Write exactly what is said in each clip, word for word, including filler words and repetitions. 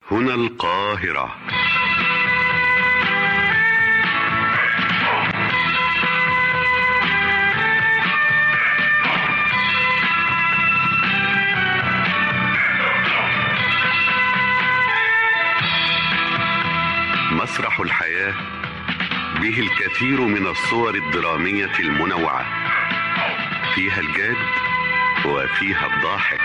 هنا القاهرة. مسرح الحياة به الكثير من الصور الدرامية المنوعة، فيها الجاد وفيها الضاحك.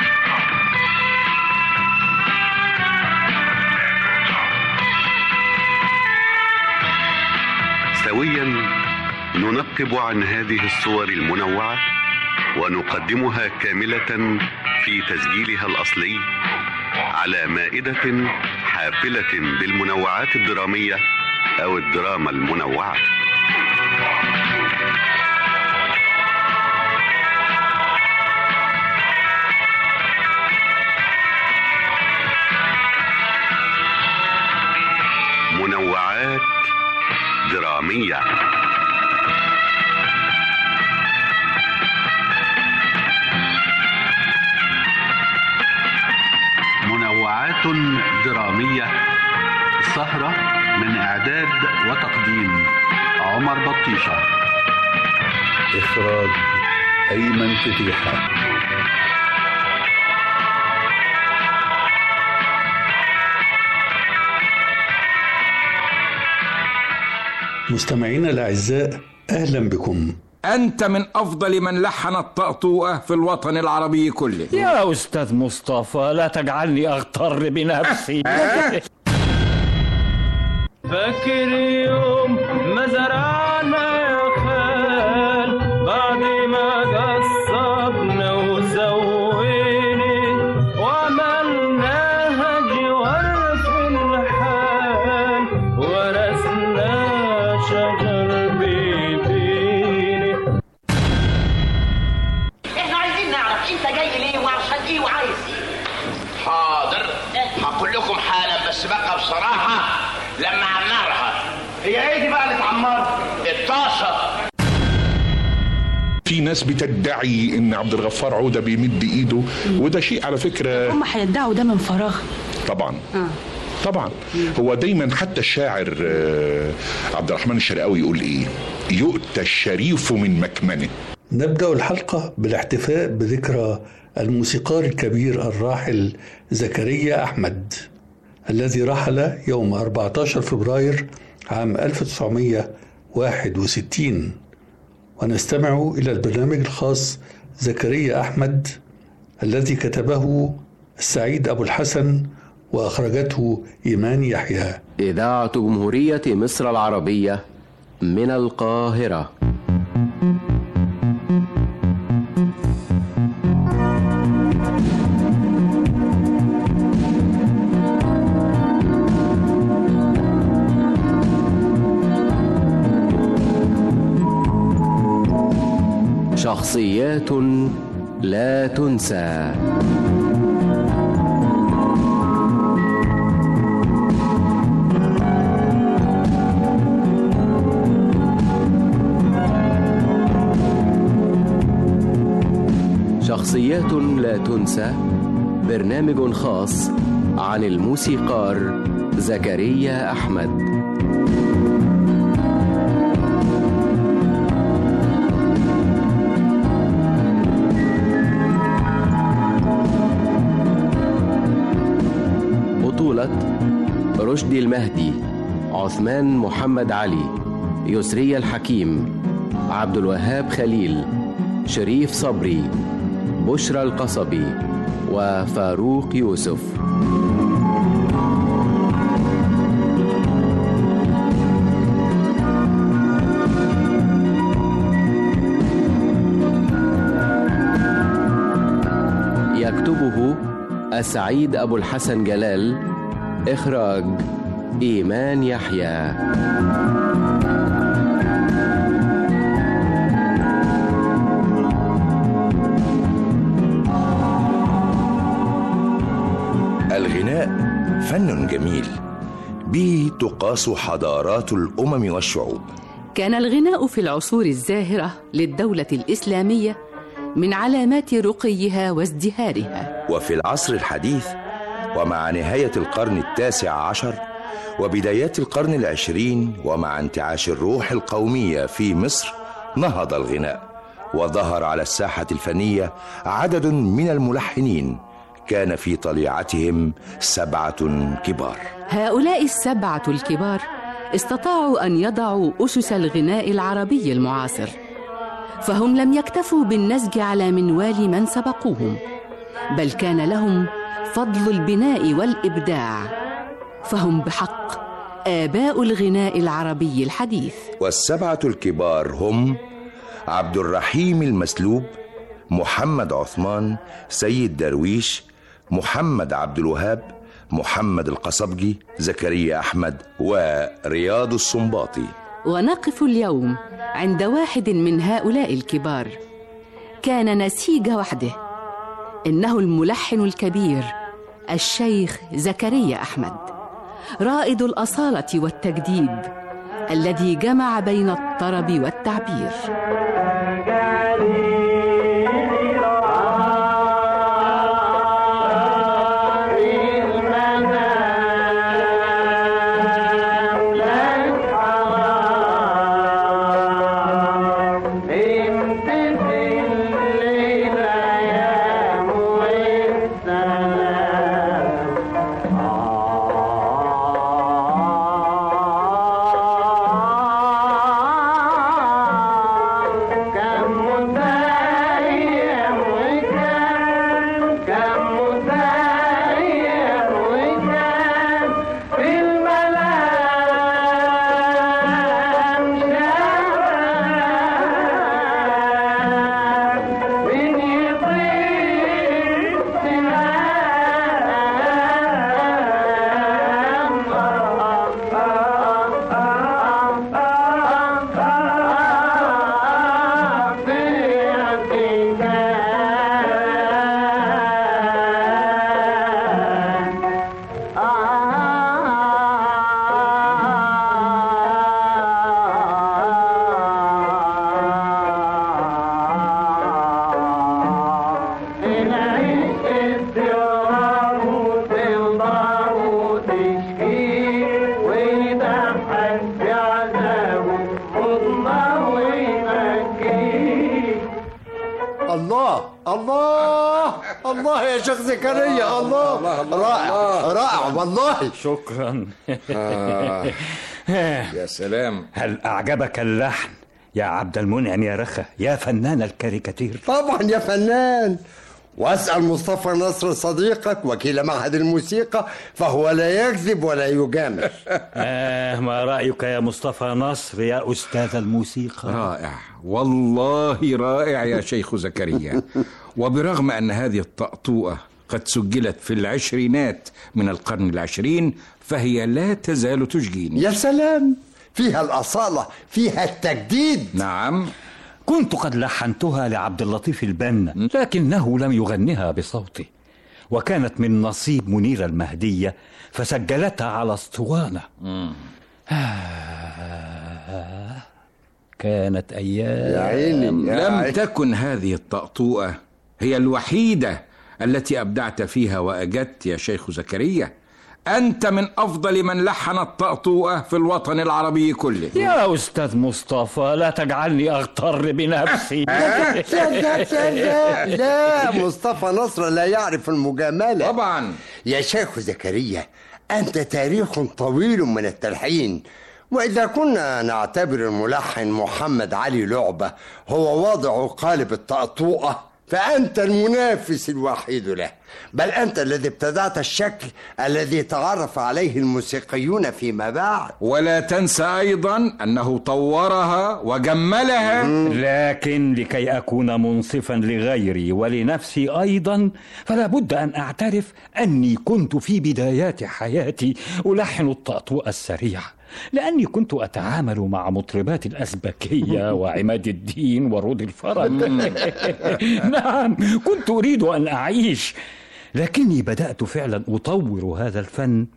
سويا ننقب عن هذه الصور المنوعة ونقدمها كاملة في تسجيلها الأصلي على مائدة حافلة بالمنوعات الدرامية أو الدراما المنوعة. منوعات درامية. منوعات درامية، سهرة من إعداد وتقديم عمر بطيشة، إخراج أيمن فتيحة. مستمعينا الأعزاء، أهلا بكم. أنت من أفضل من لحن الطأطوئة في الوطن العربي كله. يا أستاذ مصطفى لا تجعلني أغتر بنفسي. فاكر يوم ما زرعنا يا خال بعد ما قصبنا وسوينا وعملناها جوار في الحال ورثنا شجر بيدينا. احنا عايزين نعرف انت جاي ليه وعشان ايه وعايز ايه. حاضر، هقول لكم حالا، بس بقى بصراحة لما عمرها. هي ايه دي بقى اللي اتعمرها؟ الطاسة. في ناس بتدعي ان عبد الغفار عودة بيمد ايده، وده شيء على فكرة هم هيدعوا ده من فراغ طبعا. آه. طبعا. هو دايما حتى الشاعر عبد الرحمن الشرقاوي يقول ايه؟ يؤتى الشريف من مكمنه. نبدأ الحلقة بالاحتفاء بذكرى الموسيقار الكبير الراحل زكريا أحمد الذي رحل يوم أربعة عشر فبراير عام ألف وتسعمائة وواحد وستين، ونستمع إلى البرنامج الخاص زكريا أحمد الذي كتبه السعيد أبو الحسن وأخرجته إيمان يحيى. إذاعة جمهورية مصر العربية من القاهرة. شخصيات لا تنسى. شخصيات لا تنسى، برنامج خاص عن الموسيقار زكريا أحمد. بطولة رشدي المهدي، عثمان محمد علي، يسري الحكيم، عبد الوهاب خليل، شريف صبري، بشرى القصبي، وفاروق يوسف. يكتبه السعيد أبو الحسن جلال، إخراج إيمان يحيى. الغناء فن جميل به تقاس حضارات الأمم والشعوب. كان الغناء في العصور الزاهرة للدولة الإسلامية من علامات رقيها وازدهارها. وفي العصر الحديث ومع نهاية القرن التاسع عشر وبدايات القرن العشرين ومع انتعاش الروح القومية في مصر نهض الغناء، وظهر على الساحة الفنية عدد من الملحنين كان في طليعتهم سبعة كبار. هؤلاء السبعة الكبار استطاعوا أن يضعوا أسس الغناء العربي المعاصر، فهم لم يكتفوا بالنسج على منوال من سبقوهم، بل كان لهم فضل البناء والإبداع، فهم بحق آباء الغناء العربي الحديث. والسبعة الكبار هم عبد الرحيم المسلوب، محمد عثمان، سيد درويش، محمد عبد الوهاب، محمد القصبجي، زكريا أحمد، ورياض السنباطي. ونقف اليوم عند واحد من هؤلاء الكبار كان نسيج وحده، إنه الملحن الكبير الشيخ زكريا أحمد، رائد الأصالة والتجديد الذي جمع بين الطرب والتعبير. شيخ زكريا، الله رائع رائع والله. شكرا. آه. يا سلام، هل أعجبك اللحن يا عبد المنعم يا رخا يا فنان الكاريكاتير؟ طبعا يا فنان، واسأل مصطفى نصر صديقك وكيل معهد الموسيقى فهو لا يكذب ولا يجامل. آه ما رأيك يا مصطفى نصر يا أستاذ الموسيقى؟ رائع والله رائع يا شيخ زكريا. وبرغم أن هذه الطأطوئة قد سجلت في العشرينات من القرن العشرين فهي لا تزال تشجيني. يا سلام، فيها الأصالة، فيها التجديد. نعم، كنت قد لحنتها لعبد اللطيف البنا لكنه لم يغنها بصوته، وكانت من نصيب منيرة المهدية فسجلتها على اسطوانة. آه كانت أيام يا عيني. لم عيني. تكن هذه الطأطوئة هي الوحيدة التي أبدعت فيها وأجدت يا شيخ زكريا. أنت من أفضل من لحن الطأطوئة في الوطن العربي كله. يا أستاذ مصطفى لا تجعلني أغتر بنفسي. لا لا لا لا، مصطفى نصر لا يعرف المجاملة طبعا. يا شيخ زكريا، أنت تاريخ طويل من التلحين، وإذا كنا نعتبر الملحن محمد علي لعبة هو واضع قالب الطأطوئة فأنت المنافس الوحيد له، بل أنت الذي ابتدعت الشكل الذي تعرف عليه الموسيقيون فيما بعد. ولا تنسى أيضا أنه طورها وجملها. لكن لكي أكون منصفا لغيري ولنفسي أيضا فلا بد أن أعترف أني كنت في بدايات حياتي ألحن الطأطوئة السريعة، لأني كنت أتعامل مع مطربات الأزبكية وعماد الدين ورود الفرج. نعم، كنت أريد أن أعيش، لكني بدأت فعلا أطور هذا الفن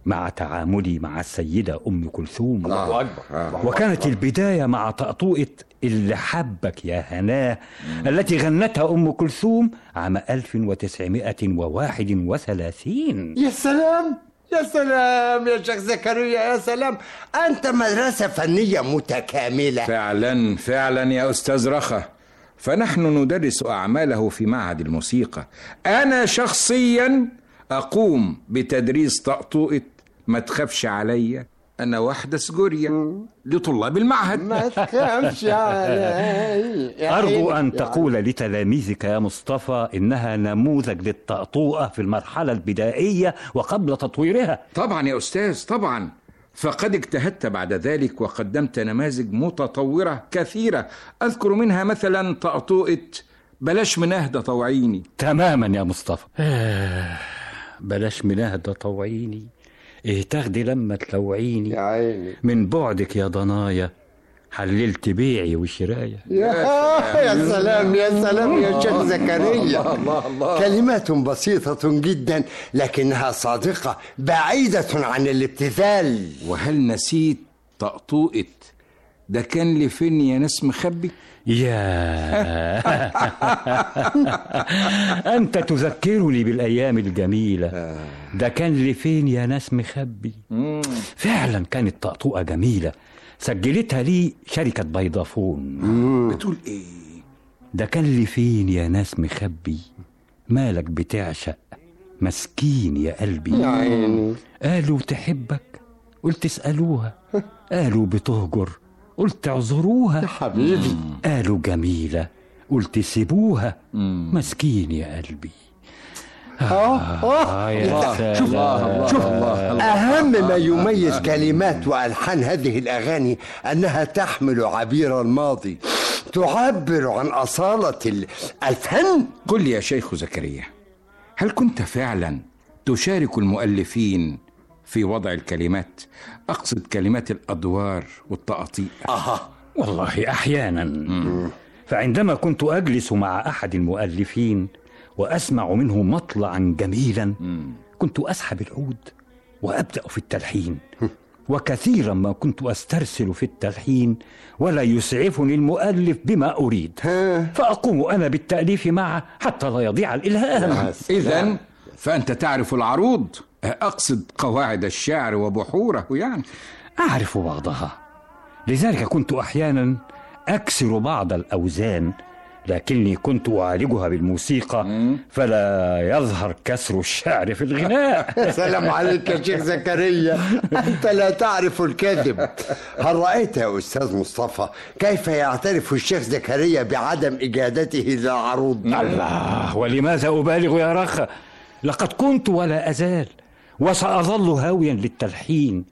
مع تعاملي مع السيدة أم كلثوم. الله أكبر. آه. وكانت البداية مع طقطوقة اللي حبك يا هناه مم. التي غنتها أم كلثوم عام ألف وتسعمائة وواحد وثلاثين. يا سلام يا سلام يا شيخ زكريا، يا سلام، أنت مدرسة فنية متكاملة. فعلا فعلا يا أستاذ رخا، فنحن ندرس أعماله في معهد الموسيقى. أنا شخصيا أقوم بتدريس طقطوقة ما تخافش عليا أنا واحدة سجوريا لطلاب المعهد. ما تخافش علي. أرجو أن تقول لتلاميذك يا مصطفى إنها نموذج للطقطوقة في المرحلة البدائية وقبل تطويرها. طبعا يا أستاذ طبعا، فقد اجتهدت بعد ذلك وقدمت نماذج متطورة كثيرة، أذكر منها مثلا طقطوقة بلاش مناهدة طوعيني. تماما يا مصطفى. بلاش مناهدة طوعيني، ايه تاخدي لما تلوعيني يا عيني من بعدك يا ضنايا، حللت بيعي وشرايا. يا, يا سلام يا سلام يا شيخ زكريا. الله الله الله. كلمات بسيطة جدا لكنها صادقة بعيدة عن الابتذال. وهل نسيت طقطوقة ده كان لي فين يا ناس مخبي؟ يا أنت تذكرني بالأيام الجميلة. ده كان لي فين يا ناس مخبي. فعلا كانت طقطوقة جميلة سجلتها لي شركة بيضافون. بتقول ايه؟ ده كان لي فين يا ناس مخبي، مالك بتعشق مسكين يا قلبي. يا عيني. قالوا تحبك قلت اسألوها، قالوا بتهجر قلت اعذروها يا حبيبي، قالوا جميلة قلت سيبوها. مسكين يا قلبي. آه آه يا شوف شوف أهم ما يميز كلمات وألحان هذه الأغاني أنها تحمل عبير الماضي، تعبر عن أصالة الفن. قل لي يا شيخ زكريا، هل كنت فعلا تشارك المؤلفين في وضع الكلمات؟ أقصد كلمات الأدوار والتقاطيع. أها والله أحيانا. مم. فعندما كنت أجلس مع أحد المؤلفين وأسمع منه مطلعا جميلا مم. كنت أسحب العود وأبدأ في التلحين. وكثيرا ما كنت أسترسل في التلحين ولا يسعفني المؤلف بما أريد، فأقوم أنا بالتأليف معه حتى لا يضيع الإلهام. إذن فأنت تعرف العروض، أقصد قواعد الشعر وبحوره يعني. أعرف بعضها، لذلك كنت أحيانا أكسر بعض الأوزان، لكني كنت أعالجها بالموسيقى فلا يظهر كسر الشعر في الغناء. سلام عليك يا شيخ زكريا، أنت لا تعرف الكذب. هل رأيت يا أستاذ مصطفى كيف يعترف الشيخ زكريا بعدم إجادته للعروض؟ الله، ولماذا أبالغ يا رخا؟ لقد كنت ولا أزال وسأظل هاويا للتلحين.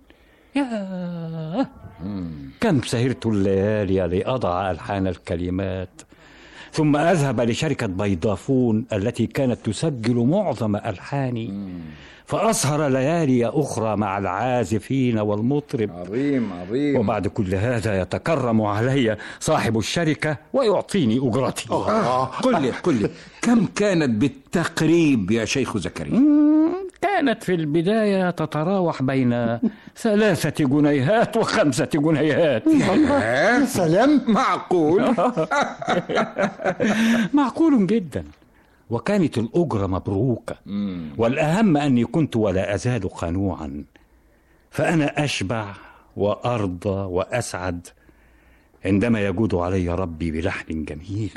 يا كم سهرت الليالي لأضع ألحان الكلمات، ثم أذهب لشركة بيضافون التي كانت تسجل معظم ألحاني، فأسهر ليالي أخرى مع العازفين والمطرب. عظيم عظيم. وبعد كل هذا يتكرم علي صاحب الشركة ويعطيني أجرتي. آه. قل لي قل لي كم كانت بالتقريب يا شيخ زكريا؟ كانت في البداية تتراوح بين ثلاثة جنيهات وخمسة جنيهات. يا سلام، معقول. معقول جدا. وكانت الأجرة مبروكة، والأهم أني كنت ولا أزال قنوعا، فأنا أشبع وأرضى وأسعد عندما يجود علي ربي بلحن جميل.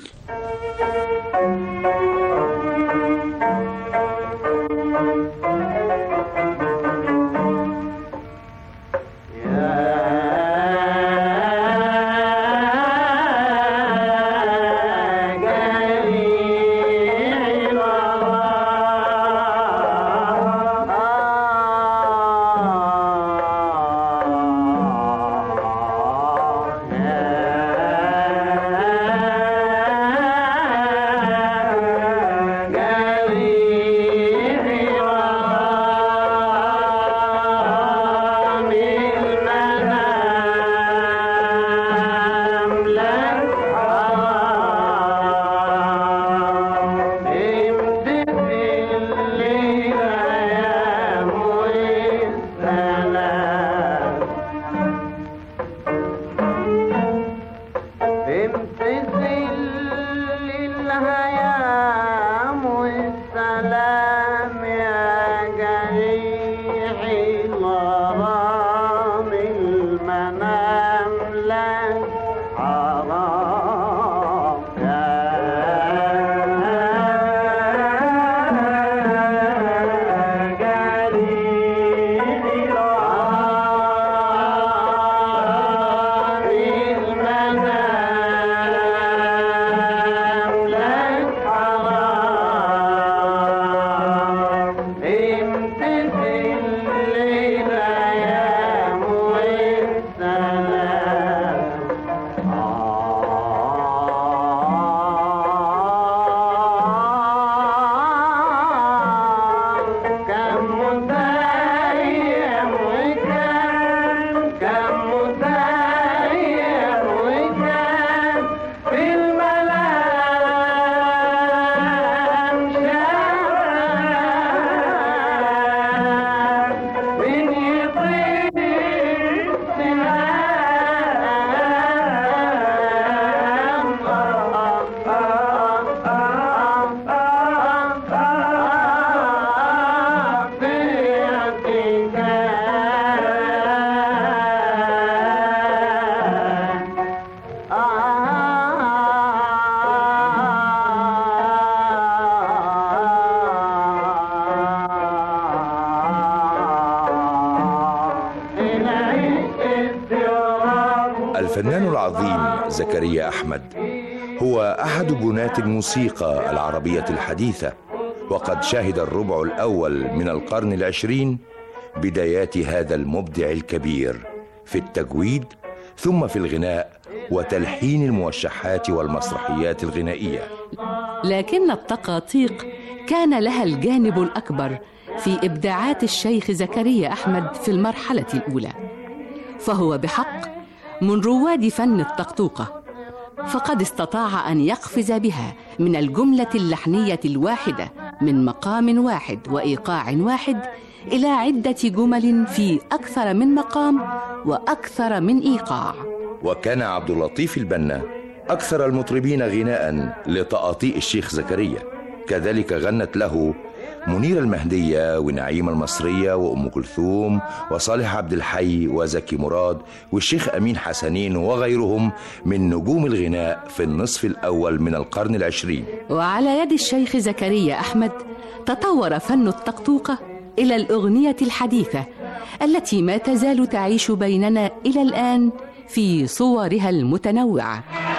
الفنان العظيم زكريا أحمد هو أحد بناة الموسيقى العربية الحديثة، وقد شهد الربع الأول من القرن العشرين بدايات هذا المبدع الكبير في التجويد، ثم في الغناء وتلحين الموشحات والمسرحيات الغنائية. لكن التقاطيق كان لها الجانب الأكبر في إبداعات الشيخ زكريا أحمد في المرحلة الأولى، فهو بحق من رواد فن الطقطوقة، فقد استطاع أن يقفز بها من الجملة اللحنية الواحدة من مقام واحد وإيقاع واحد إلى عدة جمل في أكثر من مقام وأكثر من إيقاع. وكان عبد اللطيف البنا أكثر المطربين غناء لطقاطيق الشيخ زكريا، كذلك غنت له منيرة المهدية ونعيمة المصرية وأم كلثوم وصالح عبد الحي وزكي مراد والشيخ أمين حسنين وغيرهم من نجوم الغناء في النصف الأول من القرن العشرين. وعلى يد الشيخ زكريا أحمد تطور فن الطقطوقة إلى الأغنية الحديثة التي ما تزال تعيش بيننا إلى الآن في صورها المتنوعة.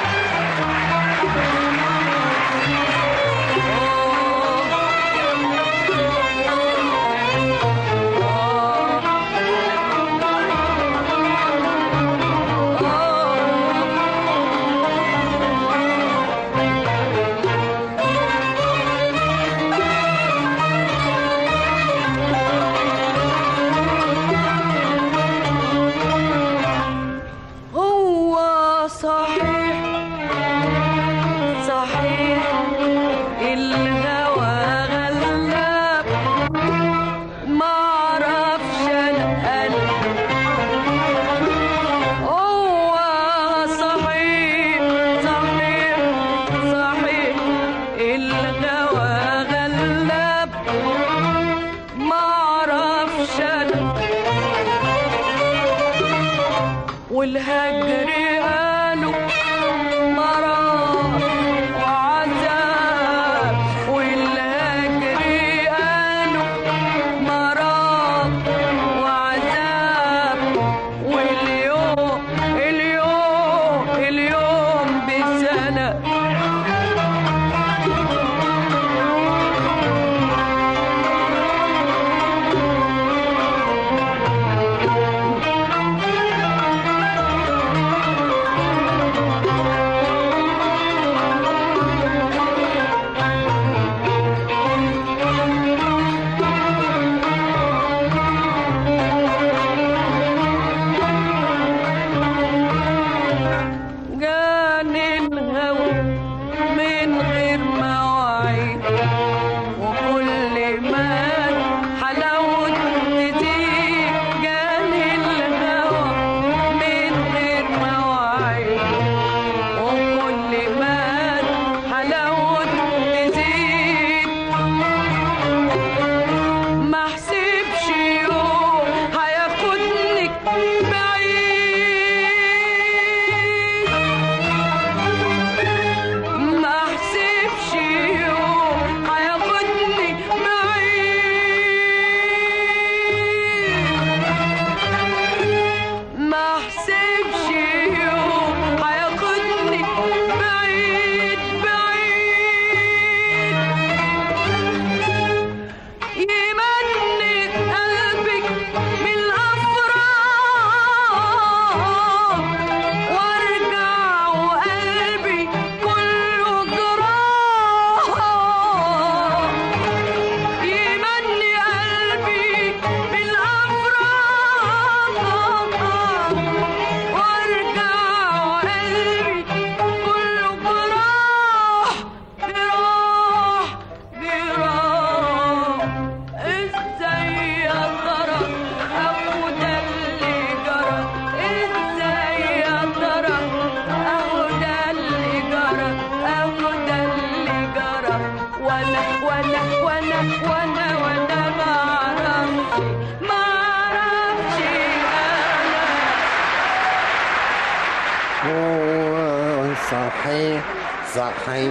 صحيح صحيح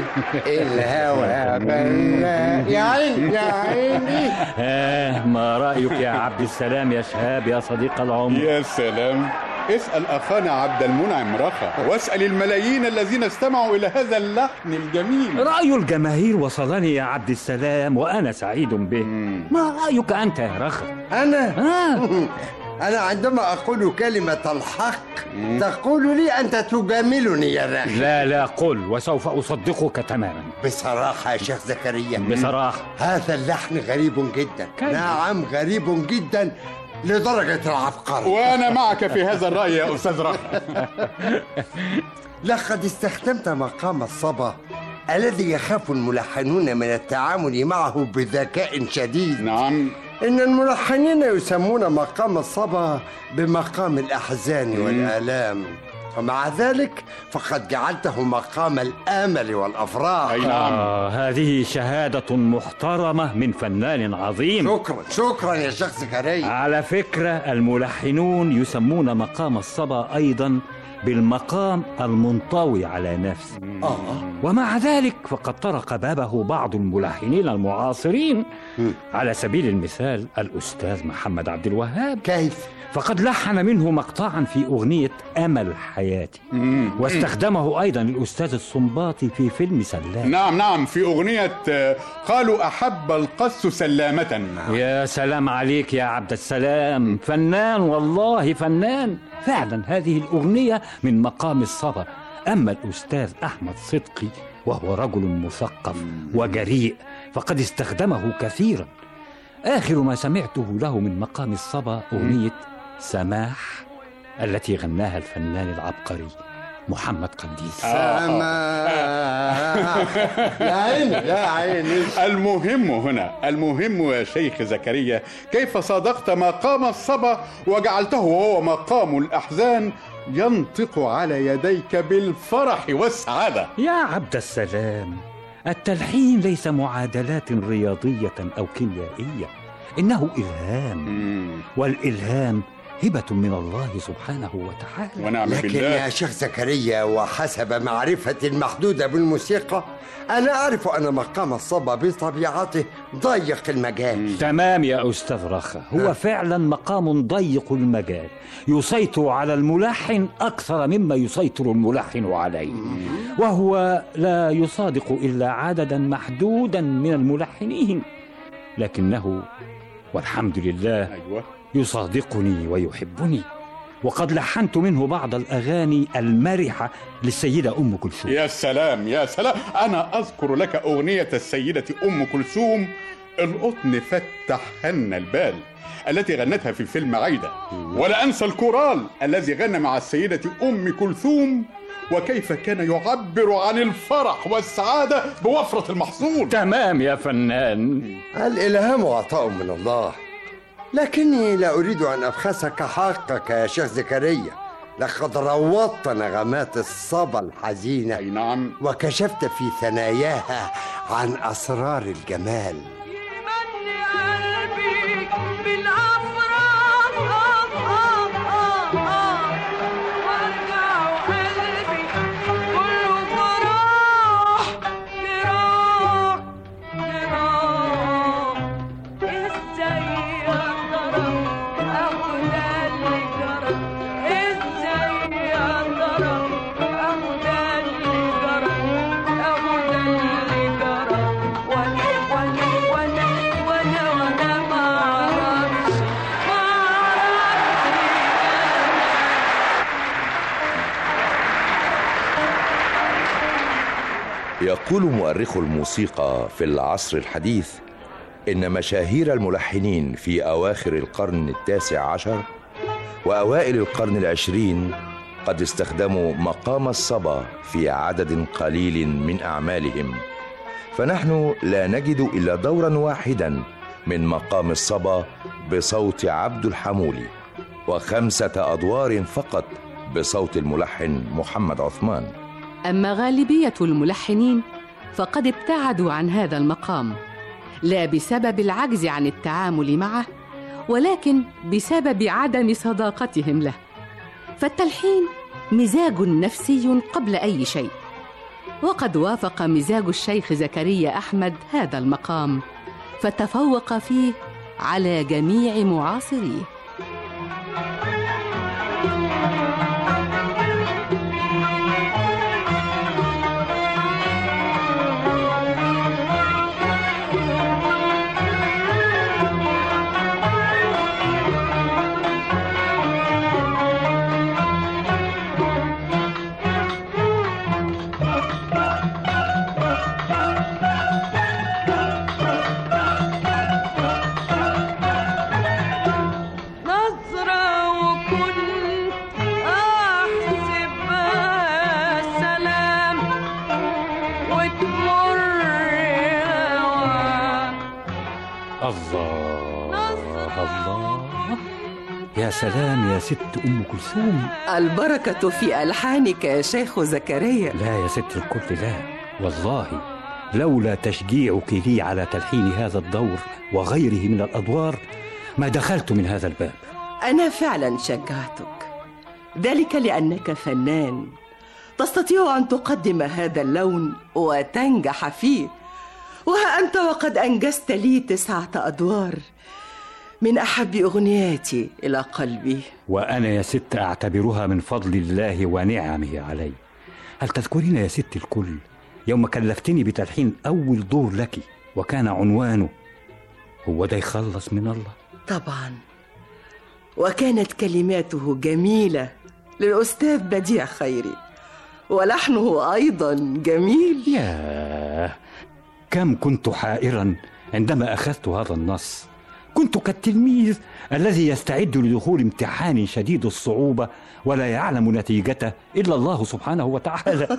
الهوى بلا يا عيني يا عيني. آه ما رأيك يا عبد السلام يا شهاب يا صديق العمر؟ يا سلام، اسأل أخانا عبد المنعم رخا، واسأل الملايين الذين استمعوا إلى هذا اللحن الجميل. رأي الجماهير وصلني يا عبد السلام وأنا سعيد به. مم. ما رأيك أنت يا رخا؟ أنا؟ آه. أنا عندما أقول كلمة الحق مم. تقول لي أنت تجاملني يا رخا. لا لا قل وسوف أصدقك تماما. بصراحة يا شيخ زكريا، بصراحة هذا اللحن غريب جدا. كيف؟ نعم غريب جدا لدرجة العبقري. وأنا معك في هذا الرأي يا أستاذ رخا. لقد استخدمت مقام الصبا الذي يخاف الملحنون من التعامل معه بذكاء شديد. نعم. إن الملحنين يسمون مقام الصبا بمقام الأحزان والآلام، ومع ذلك فقد جعلته مقام الآمل والأفراح. أي نعم. آه هذه شهادة محترمة من فنان عظيم. شكرا شكرا يا شيخ زكريا. على فكرة الملحنون يسمون مقام الصبا أيضا بالمقام المنطوي على نفسه. آه. ومع ذلك فقد طرق بابه بعض الملحنين المعاصرين. م. على سبيل المثال الأستاذ محمد عبد الوهاب. كيف؟ فقد لحن منه مقطعا في أغنية أمل حياتي. مم. واستخدمه أيضا الأستاذ الصنباطي في فيلم سلام. نعم نعم في أغنية قالوا أحب القس سلامة. يا سلام عليك يا عبد السلام، فنان والله فنان فعلا. هذه الأغنية من مقام الصبا. أما الأستاذ أحمد صدقي وهو رجل مثقف وجريء فقد استخدمه كثيرا. آخر ما سمعته له من مقام الصبا أغنية سماح التي غناها الفنان العبقري محمد قنديل. سماح يا عيني يا عيني. المهم هنا، المهم يا شيخ زكريا كيف صادقت مقام الصبا وجعلته وهو مقام الأحزان ينطق على يديك بالفرح والسعادة. يا عبد السلام، التلحين ليس معادلات رياضية أو كيميائية، إنه إلهام. مم. والإلهام هبة من الله سبحانه وتعالى. ونعم بالله. لكن يا شيخ زكريا وحسب معرفتي المحدودة بالموسيقى أنا أعرف أن مقام الصبا بطبيعته ضيق المجال. مم. تمام يا أستاذ رخا، هو فعلا مقام ضيق المجال يسيطر على الملحن أكثر مما يسيطر الملحن عليه. مم. وهو لا يصادق إلا عددا محدودا من الملحنين، لكنه والحمد لله أيوة. يصادقني ويحبني، وقد لحنت منه بعض الأغاني المرحة للسيدة أم كلثوم. يا سلام يا سلام، أنا أذكر لك أغنية السيدة أم كلثوم القطن فتحن البال التي غنتها في فيلم عايدة. ولا أنسى الكورال الذي غنى مع السيدة أم كلثوم وكيف كان يعبر عن الفرح والسعادة بوفرة المحصول. تمام يا فنان. الإلهام عطاء من الله، لكني لا أريد أن أبخسك حقك يا شيخ زكريا. لقد روضت نغمات الصبا الحزينة. أي نعم. وكشفت في ثناياها عن أسرار الجمال. يقول مؤرخ الموسيقى في العصر الحديث إن مشاهير الملحنين في أواخر القرن التاسع عشر وأوائل القرن العشرين قد استخدموا مقام الصبا في عدد قليل من أعمالهم، فنحن لا نجد إلا دورا واحدا من مقام الصبا بصوت عبد الحمولي، وخمسة أدوار فقط بصوت الملحن محمد عثمان. أما غالبية الملحنين فقد ابتعدوا عن هذا المقام، لا بسبب العجز عن التعامل معه، ولكن بسبب عدم صداقتهم له. فالتلحين مزاج نفسي قبل أي شيء، وقد وافق مزاج الشيخ زكريا أحمد هذا المقام، فتفوق فيه على جميع معاصريه. كنت أحسبها سلام وتمر الله الله، يا سلام يا ست أم كلثوم. البركة في ألحانك يا شيخ زكريا. لا يا ست الكل، لا والله، لولا تشجيعك لي على تلحين هذا الدور وغيره من الأدوار ما دخلت من هذا الباب. أنا فعلا شجعتك، ذلك لأنك فنان تستطيع أن تقدم هذا اللون وتنجح فيه. وها أنت وقد أنجزت لي تسعة أدوار من أحب أغنياتي إلى قلبي، وأنا يا ست أعتبرها من فضل الله ونعمه علي. هل تذكرين يا ست الكل يوم كلفتني بتلحين أول دور لك وكان عنوانه هو ده يخلص من الله؟ طبعا، وكانت كلماته جميلة للأستاذ بديع خيري، ولحنه أيضا جميل. ياه، كم كنت حائرا عندما أخذت هذا النص. كنت كالتلميذ الذي يستعد لدخول امتحان شديد الصعوبة ولا يعلم نتيجته إلا الله سبحانه وتعالى.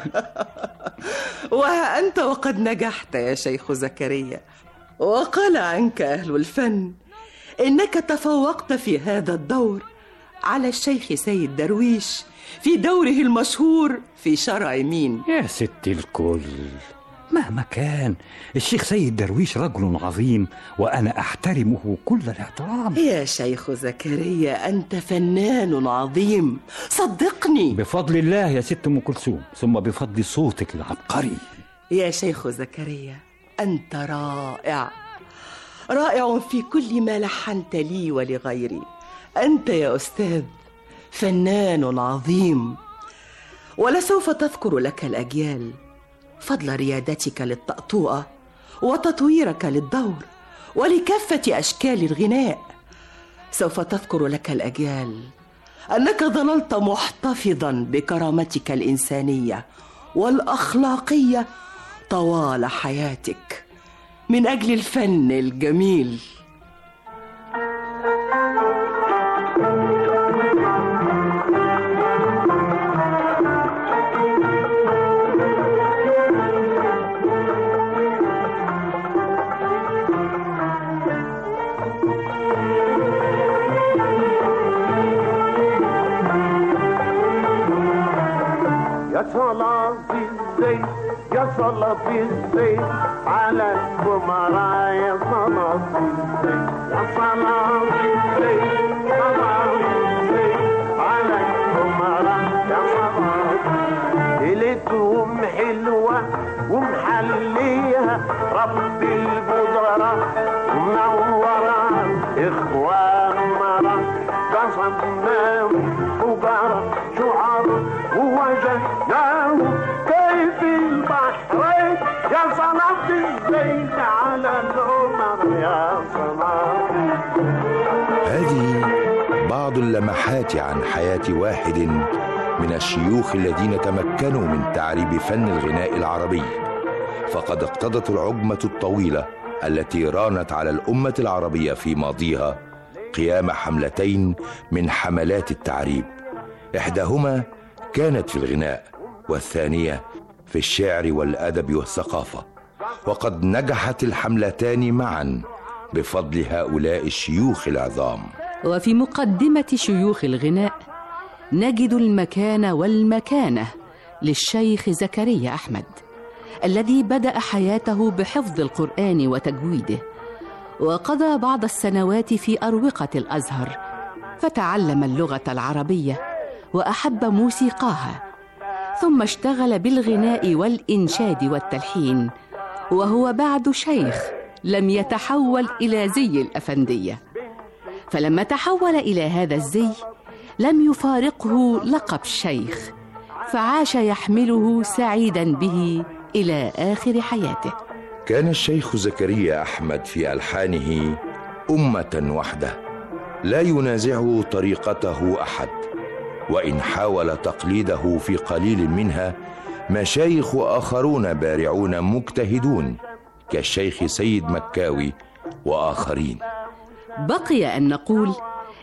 وها أنت وقد نجحت يا شيخ زكريا، وقال عنك أهل الفن إنك تفوقت في هذا الدور على الشيخ سيد درويش في دوره المشهور في شرع مين. يا ست الكل، مهما كان الشيخ سيد درويش رجل عظيم وأنا أحترمه كل الاحترام. يا شيخ زكريا، أنت فنان عظيم صدقني. بفضل الله يا ست أم كلثوم، ثم بفضل صوتك العبقري. يا شيخ زكريا، أنت رائع رائع في كل ما لحنت لي ولغيري. أنت يا أستاذ فنان عظيم، ولسوف تذكر لك الأجيال فضل ريادتك للطأطوئة وتطويرك للدور ولكافة أشكال الغناء. سوف تذكر لك الأجيال أنك ظللت محتفظا بكرامتك الإنسانية والأخلاقية طوال حياتك من أجل الفن الجميل. يا صلاة الزيت يا صلاة الزيت على الجمرة، يا صلاة الزيت يا صلاة الزيت صلاة الزيت على الجمرة، يا صلاة ليلتهم حلوة ومحليها رب القدرة منورة إخوان مرة قصدناهم وقرا شعر ووجدناه كيف البحرين، يا صلاة الزيت على العمر، يا صلاة. هذه بعض اللمحات عن حياة واحد من الشيوخ الذين تمكنوا من تعريب فن الغناء العربي، فقد اقتضت العجمة الطويلة التي رانت على الأمة العربية في ماضيها قيام حملتين من حملات التعريب، إحداهما كانت في الغناء والثانية في الشعر والأدب والثقافة، وقد نجحت الحملتان معا بفضل هؤلاء الشيوخ العظام. وفي مقدمة شيوخ الغناء نجد المكان والمكانة للشيخ زكريا أحمد، الذي بدأ حياته بحفظ القرآن وتجويده، وقضى بعض السنوات في أروقة الأزهر، فتعلم اللغة العربية وأحب موسيقاها، ثم اشتغل بالغناء والإنشاد والتلحين، وهو بعد شيخ لم يتحول إلى زي الأفندية. فلما تحول إلى هذا الزي لم يفارقه لقب شيخ، فعاش يحمله سعيدا به إلى آخر حياته. كان الشيخ زكريا أحمد في ألحانه أمة وحده لا ينازعه طريقته أحد، وإن حاول تقليده في قليل منها مشايخ آخرون بارعون مجتهدون كالشيخ سيد مكاوي وآخرين. بقي أن نقول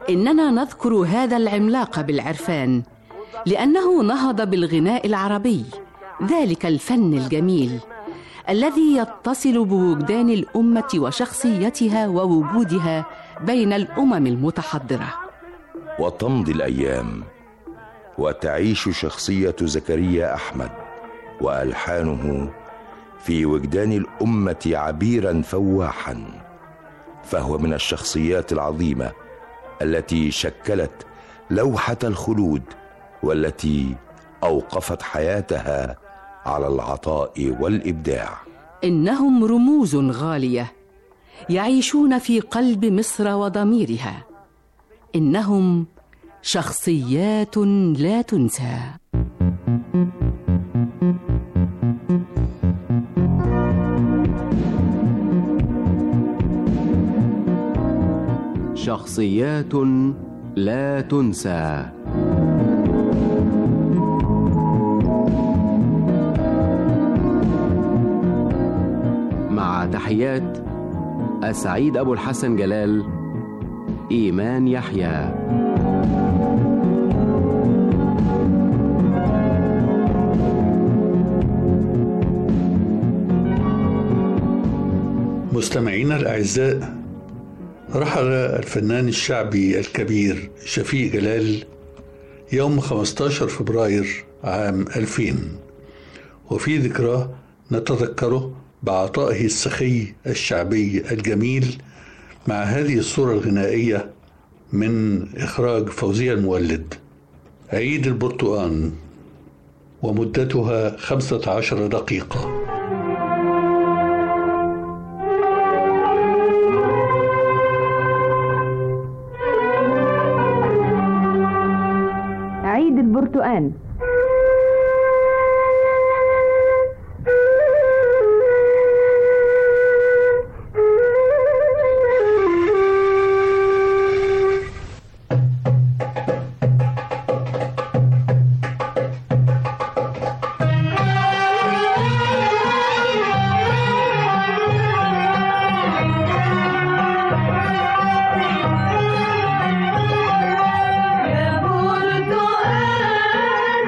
إننا نذكر هذا العملاق بالعرفان لأنه نهض بالغناء العربي، ذلك الفن الجميل الذي يتصل بوجدان الأمة وشخصيتها ووجودها بين الأمم المتحضرة. وتمضي الأيام وتعيش شخصية زكريا أحمد وألحانه في وجدان الأمة عبيرا فواحا، فهو من الشخصيات العظيمة التي شكلت لوحة الخلود والتي أوقفت حياتها على العطاء والإبداع. إنهم رموز غالية يعيشون في قلب مصر وضميرها، إنهم شخصيات لا تنسى. شخصيات لا تنسى. مع تحيات السعيد أبو الحسن جلال، إيمان يحيى. مستمعينا الأعزاء، رحل الفنان الشعبي الكبير شفيق جلال يوم خمسة عشر فبراير عام ألفين، وفي ذكراه نتذكره بعطائه السخي الشعبي الجميل مع هذه الصورة الغنائية من إخراج فوزية المولد، عيد البرتقان، ومدتها خمسة عشر دقيقة. عيد البرتقان. يا برتقان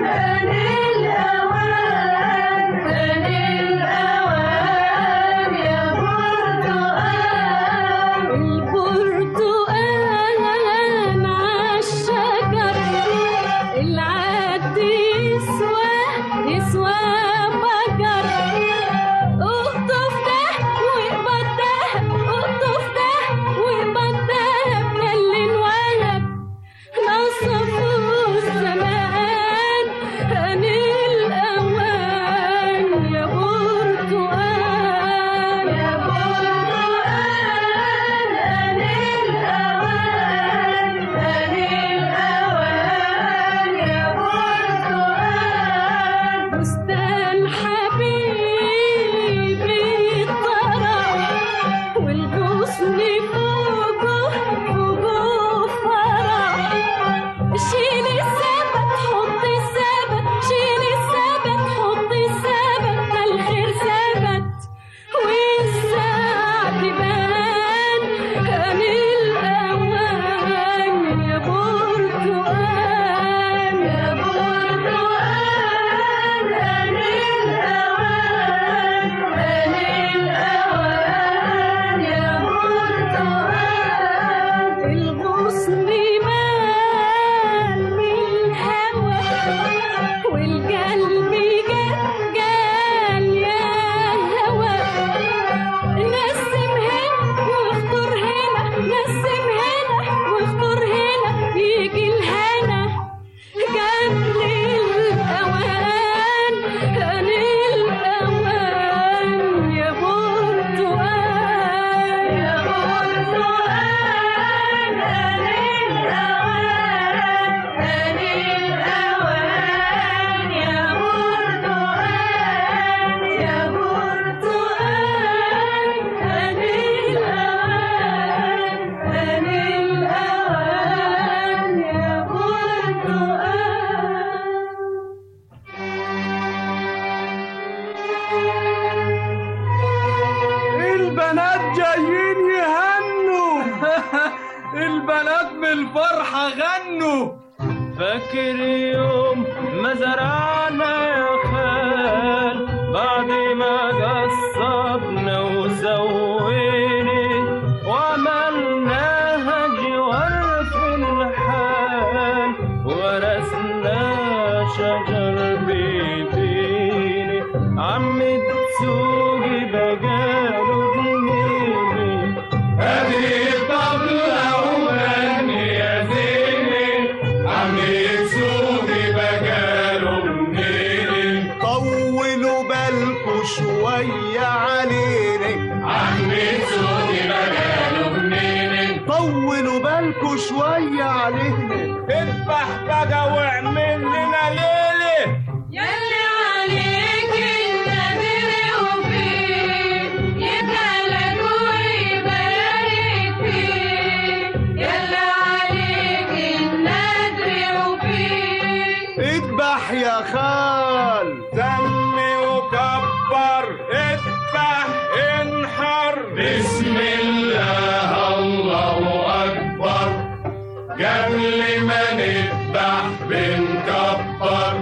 غنوا فاكر يوم ما زرعنا يا خال بعد ما قصبنا وسوينا وعملناها جوار في الحال ورثنا شجر بيدينا عم تسوقي بقاله جنيني هذه الطبلة وغني يا زيني عم تسوقي بقاله جنيني طولوا بالكوا شوية علينا عم تسوقي بقاله جنيني طولوا بالكوا شوية علينا اذبح بقى واعمل لنا ليلة يلي عليك النذر وفيه يبقى ويبارك فيه يلي عليك النذر وفيه اذبح يا خال سمي وكبر اذبح انحر بسم الله الله اكبر قبل ما نذبح بنكبر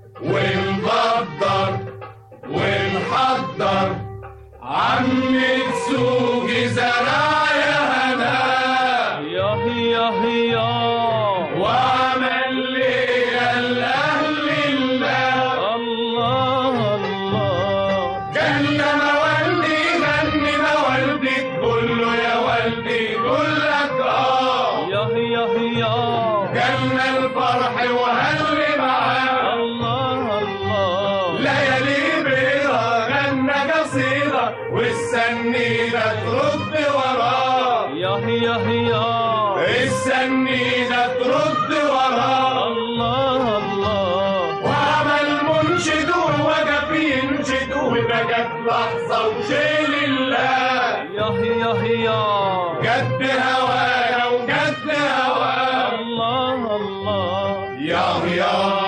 ونقدر ونحضر عم تسوقي زرايا هنا ياه ياه ياه وعمل لي الاهل الله الله الله جنة مولدي غني مولدي تقول له يا والدي يقول لك اه ياه ياه ياه جنة الفرح وهلي معاه الله الله ليالي بيضة غنى قصيدة والسنيدة ترد وراه ياه ياه ياه السنيدة ترد وراه الله الله وعمل منشد ووقف ينشد وبقت لحظة وشيل الله ياه ياه ياه قد هوانا وقد هواه الله الله ياه ياه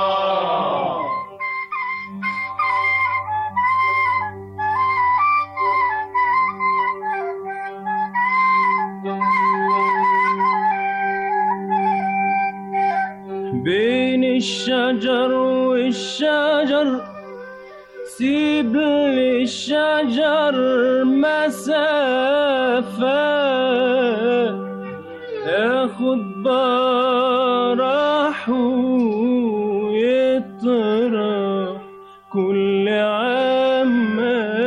بين الشجر والشجر سيب للشجر مسافة ياخد براح ويطرح كل عام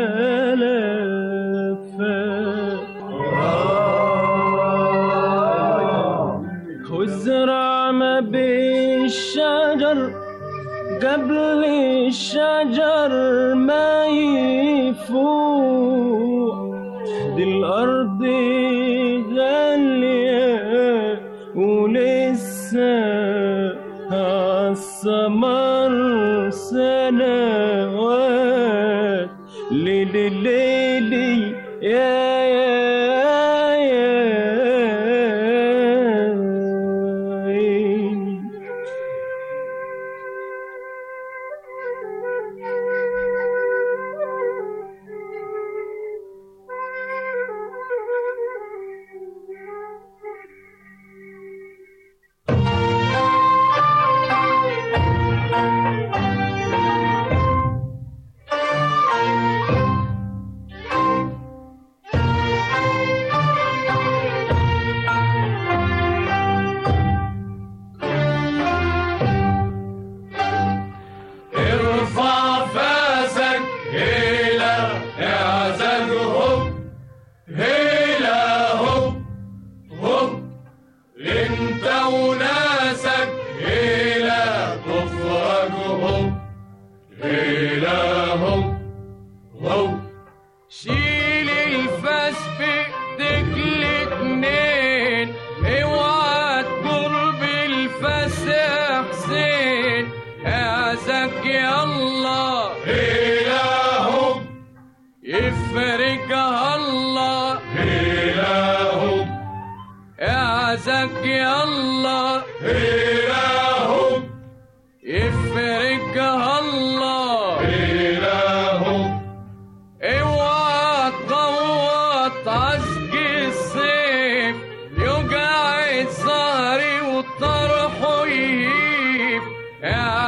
لفة وازرع ما بين الشجر قبل الشجر ما يفوق دي الأرض غالية ولسه عالثمر سنوات ليلي ليلي يا يا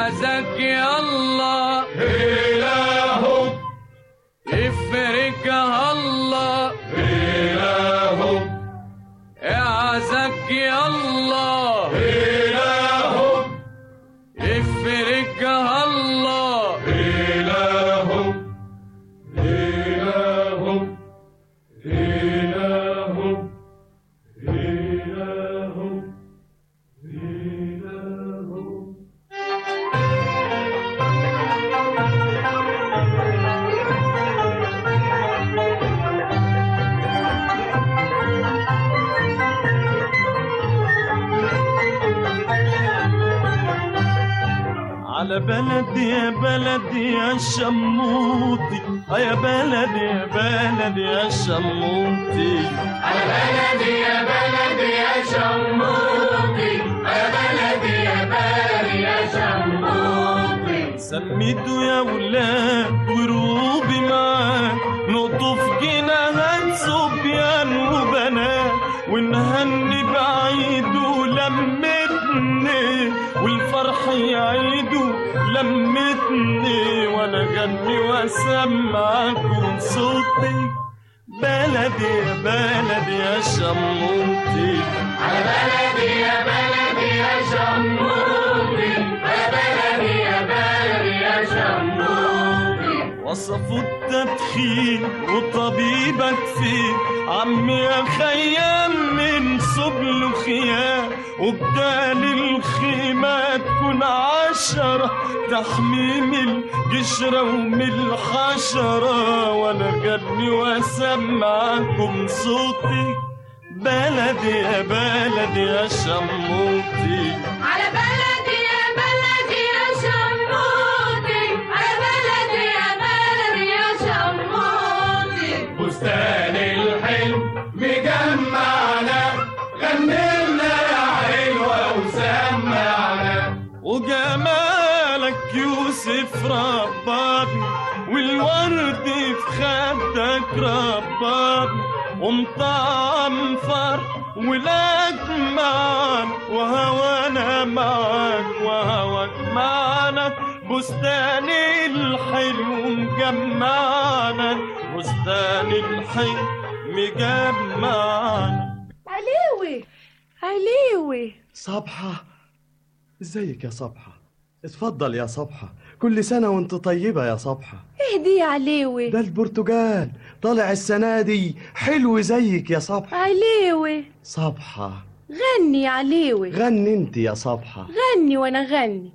اعزك يا الله إلهو افرجها الله إلهو اعزك يا الله إلهو افرجها الله إلهو إلهو إلهو إلهو إلهو على بلدي يا بلدي يا شموطي يا بلدي يا بلدي يا شموطي على بلدي يا بلدي يا شموطي يا بلدي يا بلدي يا شموطي سميته يا ولاد وروبي معاك نقطف جناهات صبيان وبنات ونهني بعيد ولمتني والفرح يعيدوا لمتني وانا جنبي واسمعكم صوتي بلدي يا بلدي يا شموطي على بلدي يا بلدي يا شموطي يا بلدي يا بلدي يا شموطي وصفوا التدخين وطبيبك فين عمي يا خيام من سبل خيام وبدال الخيمة تكون عشرة تحميم القشرة ومن الحشرة وانا جنبي واسمعكم صوتي بلدي يا بلدي يا شموطي على بلدي يا بلدي يا شموطي على بلدي يا بلدي يا شموطي بستان الحلم مجمعنا غنينا يا حلوة وسمعنا وجمالك يوسف ربابي والورد في خدك ربابي ومطعم فرح ولاد معاك وهوانا معاك وهواك معانا بستان الحلو مجمعنا بستان الحلو مجمعنا عليوي عليوي صبحة، ازيك يا صبحة؟ اتفضل يا صبحة، كل سنة وانت طيبة يا صبحة. اهدي يا عليوي. ده البرتقال طالع السنة دي حلو زيك يا صبحة. عليوي صبحة غني يا عليوي. غني انت يا صبحة. غني وانا غني.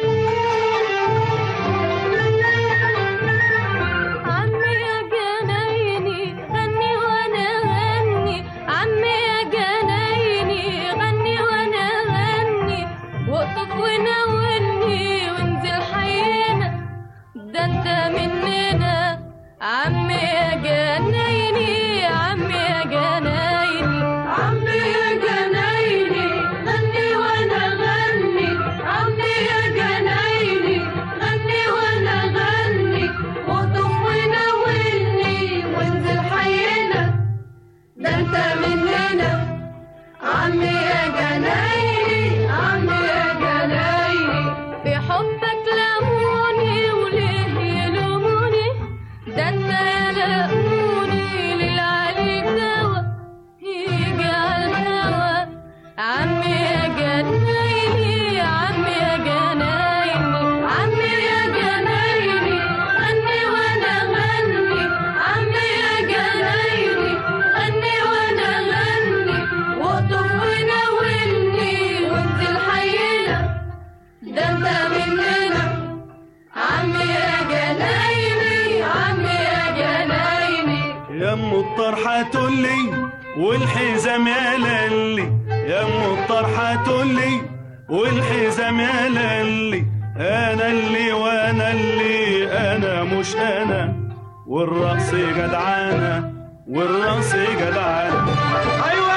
عمي يا جنايني غني وانا غني، عمي يا جنايني غني وانا غني، وقف وناولني وانزل حينا، ده انت مننا عمي يا جنايني، عمي يا جنايني، عمي يا جنايني غني وانا غني، عمي يا جنايني غني وانا غني، وقف وناولني وانزل حينا، ده انت مننا عمي يا جنايني، عمي يا جنايني، في حبك لموني وليه يلوموني، ده انت يلقوني للعلي دوا يجي عالهوا، عمي يا جنايني، عمي يا جنايني، عمي يا جنايني غني وانا غني، عمي يا جنايني غني وانا غني، وقف وناولني وانزل حينا، ده انت مننا عمي يا جنايني، عمي يا جنايني. يا ام الطرحة تقولي والحزام يا للي، يا ام الطرحة تقولي والحزام يا للي، انا اللي وانا اللي انا مش انا، والرقص جدعانة والرقص جدعانة. ايوه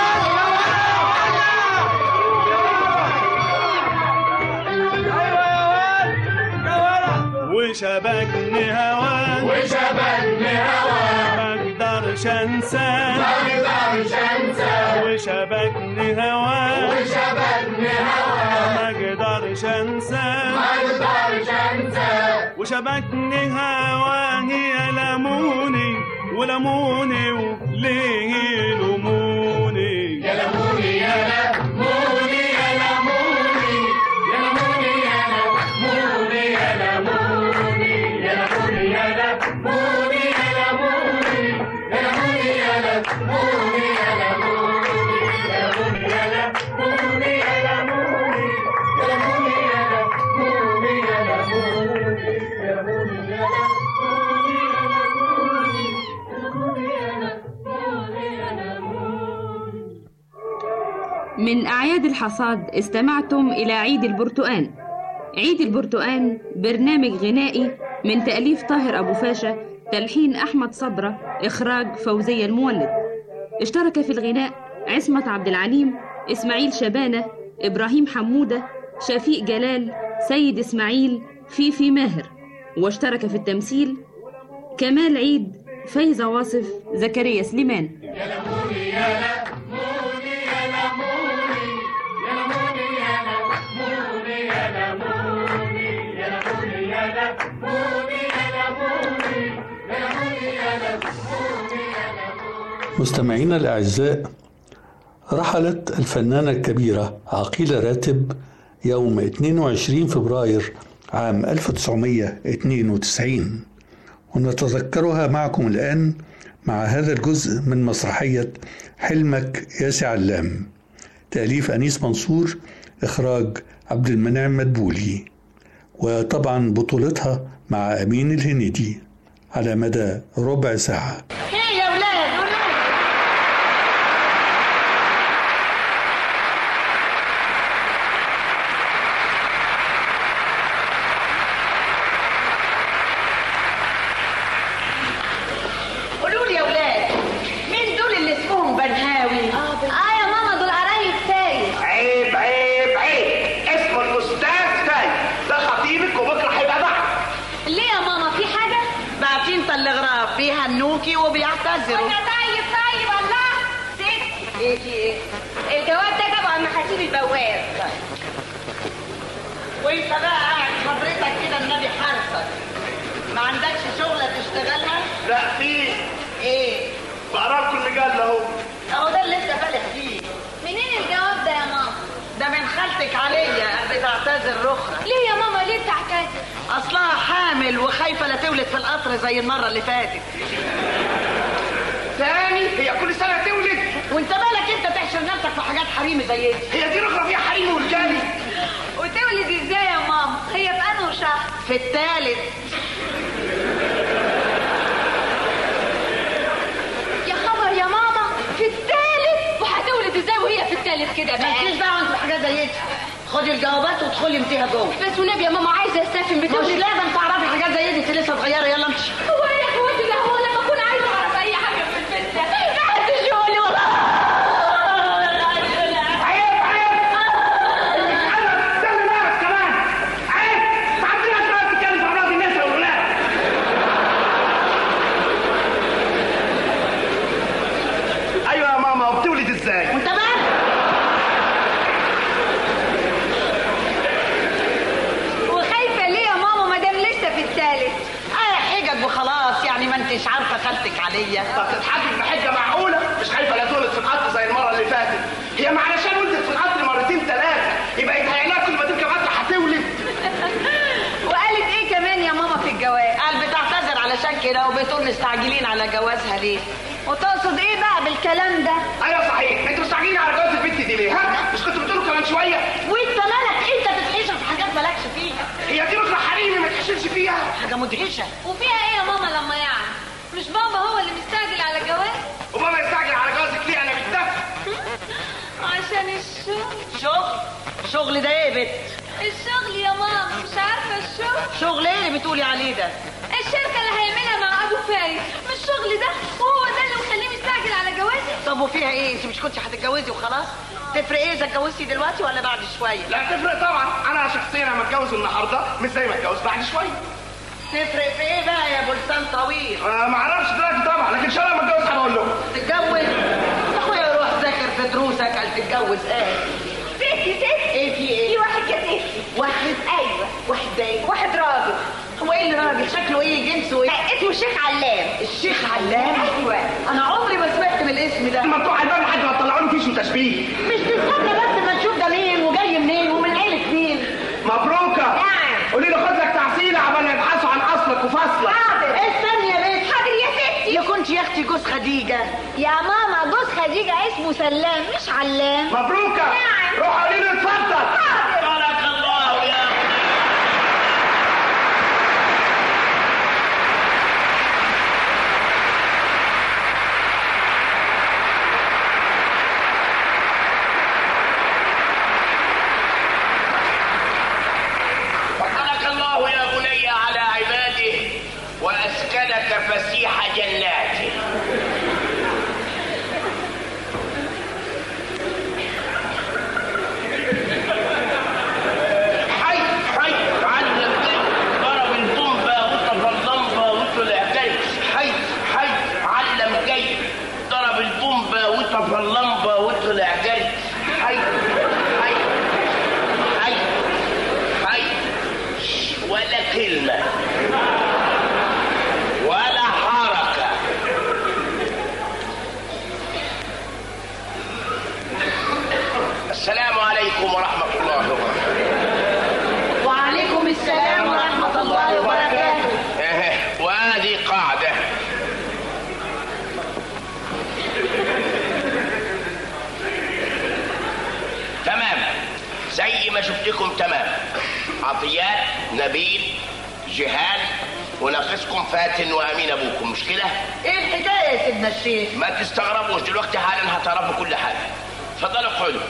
وشبكني هواك وشبكني هواك ما اقدرش انساك، ما اقدرش انساك، وشبكني هواك وشبكني هواك ما اقدرش انساك، ما شبكني هواه يلموني ولموني وليه يلوموني يا لموني يا لموني يا لموني يا لموني يا لموني يا لموني يا لموني يا لموني يا لموني يا لموني يا لموني يا لموني يا لموني يا لموني يا لموني يا لموني يا لموني يا لموني يا من أعياد الحصاد استمعتم إلى عيد البرتقان. عيد البرتقان برنامج غنائي من تأليف طاهر أبو فاشا، تلحين أحمد صبرة، إخراج فوزية المولد. اشترك في الغناء عصمت عبد العليم، إسماعيل شبانة، إبراهيم حمودة، شفيق جلال، سيد إسماعيل، فيفي ماهر. واشترك في التمثيل كمال عيد، فايزة واصف، زكريا سليمان. مستمعينا الأعزاء، رحلت الفنانة الكبيرة عقيلة راتب يوم اثنين وعشرين فبراير عام ألف وتسعمائة واثنين وتسعين، ونتذكرها معكم الآن مع هذا الجزء من مسرحية حلمك يا سي علام، تأليف أنيس منصور، إخراج عبد المنعم مدبولي، وطبعا بطولتها مع أمين الهنيدي على مدى ربع ساعة. وبيعتذروا. طيب طيب الله ست ايه في ايه؟ الجواب ده طبعا محاسيب البواب. وانت بقى قاعد حضرتك كده النبي حارسك، ما عندكش شغله تشتغلها؟ لا في. ايه؟ بقرا لكم المجله اهو. اهو ده اللي انت فالح فيه. منين الجواب ده يا ماما؟ ده من خالتك عليا بتعتذر رخرة. ليه يا ماما ليه بتعتذر؟ اصلها حامل وخايفه لا تولد في القطر زي المره اللي فاتت. تاني؟ هي كل سنه تولد؟ وانت مالك انت تحشر نفسك في حاجات حريمي زي دي؟ هي دي رخرة فيها حريمي ورجالي؟ وتولد ازاي يا ماما؟ هي في انه شهر؟ في الثالث. يا خبر يا ماما، في الثالث؟ وهتولد ازاي وهي في الثالث كده بقى؟ مالكيش دعوه انت بحاجات زي دي. خدي الجوابات وادخلي امتيها جوه. بس والنبي يا ماما عايزه استفهم بتولد. مش لازم تعرفي حاجات زي دي، انت لسه صغيره. يلا امشي. هو ايه يا اخواتي ده؟ هو لما اكون عايزه اعرف اي حاجه في البيت ده قاعد تشغلي والله. عيب عيب. انا استنى بقى كمان. عيب. ما عندناش بقى تتكلم في امراض الناس والولاد. ايوه يا ماما، بتولد ازاي؟ وانت مالك؟ وخلاص يعني ما انتش عارفه خالتك عليا. طب تتحجج بحجه معقوله؟ مش خايفه لا تولد في القطر زي المره اللي فاتت؟ هي ما علشان ولدت في القطر مرتين ثلاثه يبقى يتهيأ لها كل ما تركب قطر هتولد. وقالت ايه كمان يا ماما في الجواز؟ قال بتعتذر علشان كده وبتقول مستعجلين على جوازها ليه؟ وتقصد ايه بقى بالكلام ده؟ ايوه صحيح، انتوا مستعجلين على جواز البنت دي ليه؟ ها؟ مش كنتوا بتقولوا كمان شويه؟ وانت مالك؟ انت بتحشر في حاجات مالكش فيها. هي دي ركنه حريمي ما تحشرش فيها. حاجه مدهشه. وفيها ايه يا ماما لما يعني؟ مش بابا هو اللي مستعجل على الجواز؟ وبابا يستعجل على جوازك ليه؟ انا بالدفع. عشان الشغل. شغل؟ شغل ده ايه يا بت؟ الشغل يا ماما، مش عارفه الشغل. شغل ايه اللي بتقولي عليه ده؟ الشركه اللي هيعملها مع ابو فايز، مش الشغل ده وهو ده اللي مخليه مستعجل على جوازي. طب وفيها ايه؟ انت مش كنتي هتتجوزي وخلاص؟ تفرق ايه اذا اتجوزتي دلوقتي ولا بعد شويه؟ لا تفرق طبعا. انا شخصيا لما اتجوز النهارده مش زي ما اتجوز بعد شويه. تفرق في ايه بقى يا بلسان طويل؟ آه ما اعرفش دلوقتي طبعا، لكن ان شاء الله لما اتجوز هبقول لكم. تتجوز؟ يا اخويا روح ذاكر في دروسك. قال تتجوز ايه؟ ستي ستي ايه في ايه؟ في واحد كتير. واحد؟ ايوه. واحد ده ايه؟ واحد راجل. هو ايه ايه الراجل شكله ايه جنسه ايه؟ اسمه الشيخ علام. الشيخ علام؟ ايوه. انا عمري ما سمعت من الاسم ده. مفتوح الباب لحد ما تطلعوا له فيش وتشبيه. مش تستنى بس ما نشوف ده مين وجاي منين ومن عيلة مين. مبروكه. نعم. قولي له خد لك تعسيله عبال ما يبحثوا عن اصلك وفصلك. حاضر. استني يا بنت. حاضر يا ستي. يا كنت يا اختي جوز خديجه. يا ماما جوز خديجه اسمه سلام مش علام. مبروكه. نعم. روح قولي له اتفضل. حاضر. بارك الله يا فسيح جناته. حي حي علم ضرب الطنبة وطف اللمبة وطلع جاي. حي حي علم جاي ضرب الطنبة وطف اللمبة وطلع جاي. حي حي حي حي ولا كلمة ولا حركة. السلام عليكم ورحمة الله وبركاته. وعليكم السلام ورحمة الله وبركاته. وهذه قاعدة. تمام زي ما شفتكم تمام. عطيات نبيل جهان وناقصكم فاتن وامين ابوكم. مشكله؟ ايه الحكايه يا سيدنا الشيخ؟ ما تستغربوش دلوقتي حالا هتعرفوا كل حاجه. اتفضلوا اقعدوا.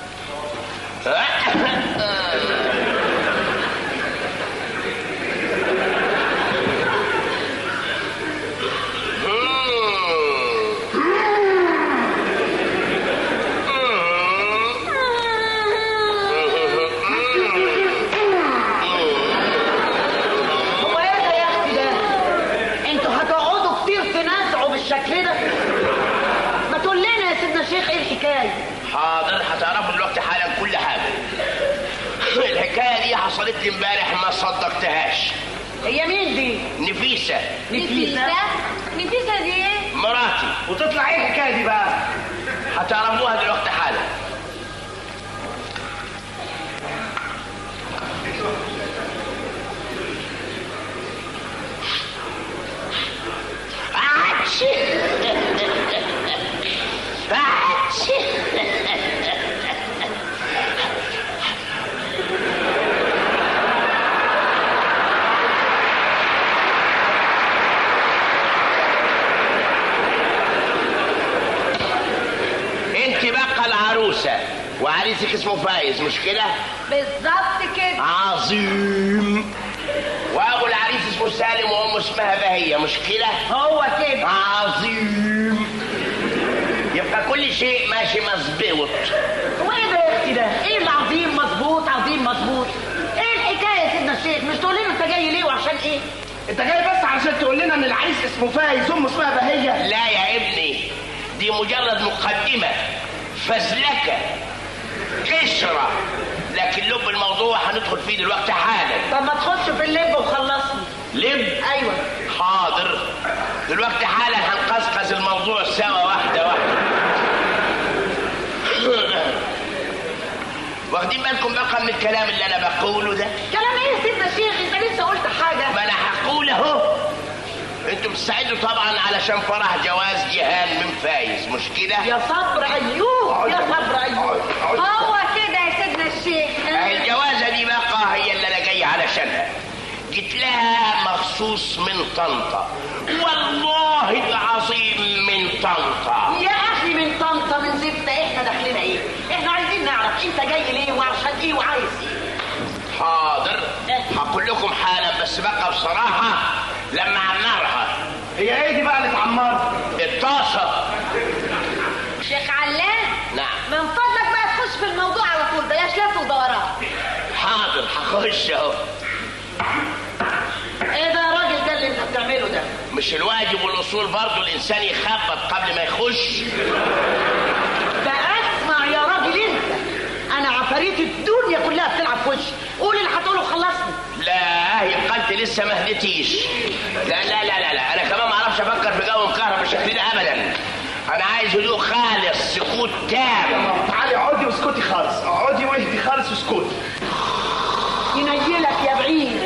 بالشكل ده ما تقول لنا يا سيدنا الشيخ ايه الحكايه؟ حاضر هتعرفوا دلوقتي حالا كل حاجه. الحكايه دي حصلت لي امبارح ما صدقتهاش. هي مين دي؟ نفيسه. نفيسه؟ نفيسه دي ايه؟ مراتي. وتطلع ايه الحكايه دي بقى؟ هتعرفوها دلوقتي حالا. انت بقى العروسة وعريسك اسمه فايز مش كده؟ بالظبط كده. عظيم. وابو العريس اسمه سالم وامه اسمها بهية مش كده؟ هو كده. عظيم. يبقى كل شيء ماشي مظبوط. وايه ده يا اختي ده؟ ايه العظيم مظبوط عظيم مظبوط؟ ايه الحكايه يا سيدنا الشيخ؟ مش تقول لنا انت جاي ليه وعشان ايه؟ انت جاي بس علشان تقول لنا ان العريس اسمه فايز وامه اسمها بهية؟ لا يا ابني دي مجرد مقدمة فزلكة قشرة، لكن لب الموضوع هندخل فيه دلوقتي حالا. طب ما تخش في اللب وخلصني. لب؟ ايوه. حاضر دلوقتي حالا هنقصقص الموضوع سوا واحدة واحدة. واخدين بالكم بقى من الكلام اللي انا بقوله ده؟ كلام ايه يا سيدنا الشيخ؟ انت لسه قلت حاجة. ما انا هقول اهو. انتوا بتساعدوا طبعا علشان فرح جواز جهان من فايز مش كده؟ يا صبر ايوب يا صبر ايوب. هو كده يا سيدنا الشيخ. الجوازه دي بقى هي اللي انا جاي علشانها. جيت لها مخصوص من طنطا والله العظيم من طنطا. يا اخي من طنطا من زفته احنا داخلين ايه؟ احنا عايزين نعرف انت جاي ليه وعشان ايه وعايز ايه. حاضر هقول لكم حالا بس بقى بصراحه لما عمرها. هي ايه دي بقى اللي اتعمرت؟ الطاسه. شيخ علام. نعم. من فضلك بقى تخش في الموضوع على طول بلاش لف ودوران. حاضر هخش اهو. ايه ده يا راجل ده اللي انت بتعمله ده؟ مش الواجب والاصول برضه الانسان يخبط قبل ما يخش؟ ده اسمع يا راجل انت، انا عفاريت الدنيا كلها بتلعب في وشي. قول اللي هتقوله خلصني. لا يبقى انت لسه ما هديتيش. لا لا لا لا لا، انا كمان ما اعرفش افكر في جو مكهرب بالشكل ده ابدا. انا عايز هدوء خالص، سكوت تام. تعالي اقعدي واسكتي خالص، اقعدي واهدي خالص واسكتي. ينيلك يا بعيد.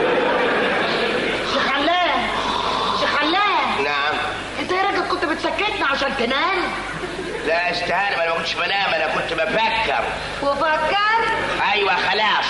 شيخ علام، شيخ علام. نعم. انت يا راجل كنت بتسكتنا عشان تنام؟ لا استهانة، انا ما كنتش بنام، انا كنت بفكر. وفكر؟ ايوه خلاص.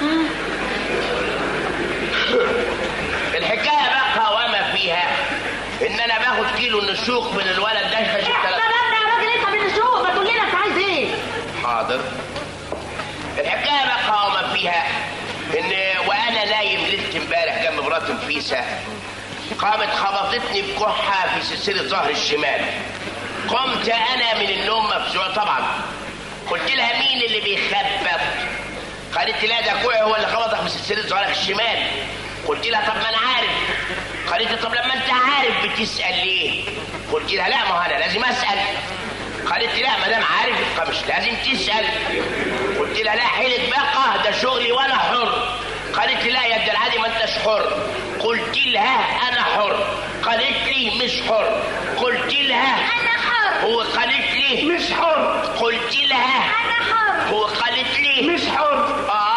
الحكايه بقى وما فيها ان انا باخد كيلو النسوق من الولد ده خشب ثلاثة. استنى يا راجل، انت بالنسوق ما تقول لنا انت عايز ايه؟ حاضر. الحكايه بقى وما فيها ان وانا نايم ليله امبارح جنب مرات نفيسه قامت خبطتني بكحه في سلسله ظهر الشمال. قمت انا من النوم مفزوع طبعا. قلت لها مين اللي بيخبط؟ قالت لي لا ده كوعي هو اللي خبطك في سلسله ظهرك الشمال. قلت لها طب ما انا عارف. قالت لي طب لما انت عارف بتسال ليه؟ قلت لها لا ما هو انا لازم اسال. قالت لي لا ما دام عارف يبقى مش لازم تسال. قلت لها لا حيلك بقى، ده شغلي وانا حر. قالت لي لا يا ابن العادي ما انتش حر. قلت لها انا حر. قالت لي مش حر. قلت لها انا حر. هو قالت لي مش حر. قلت لها انا حر. هو قالت لي مش حر. آه.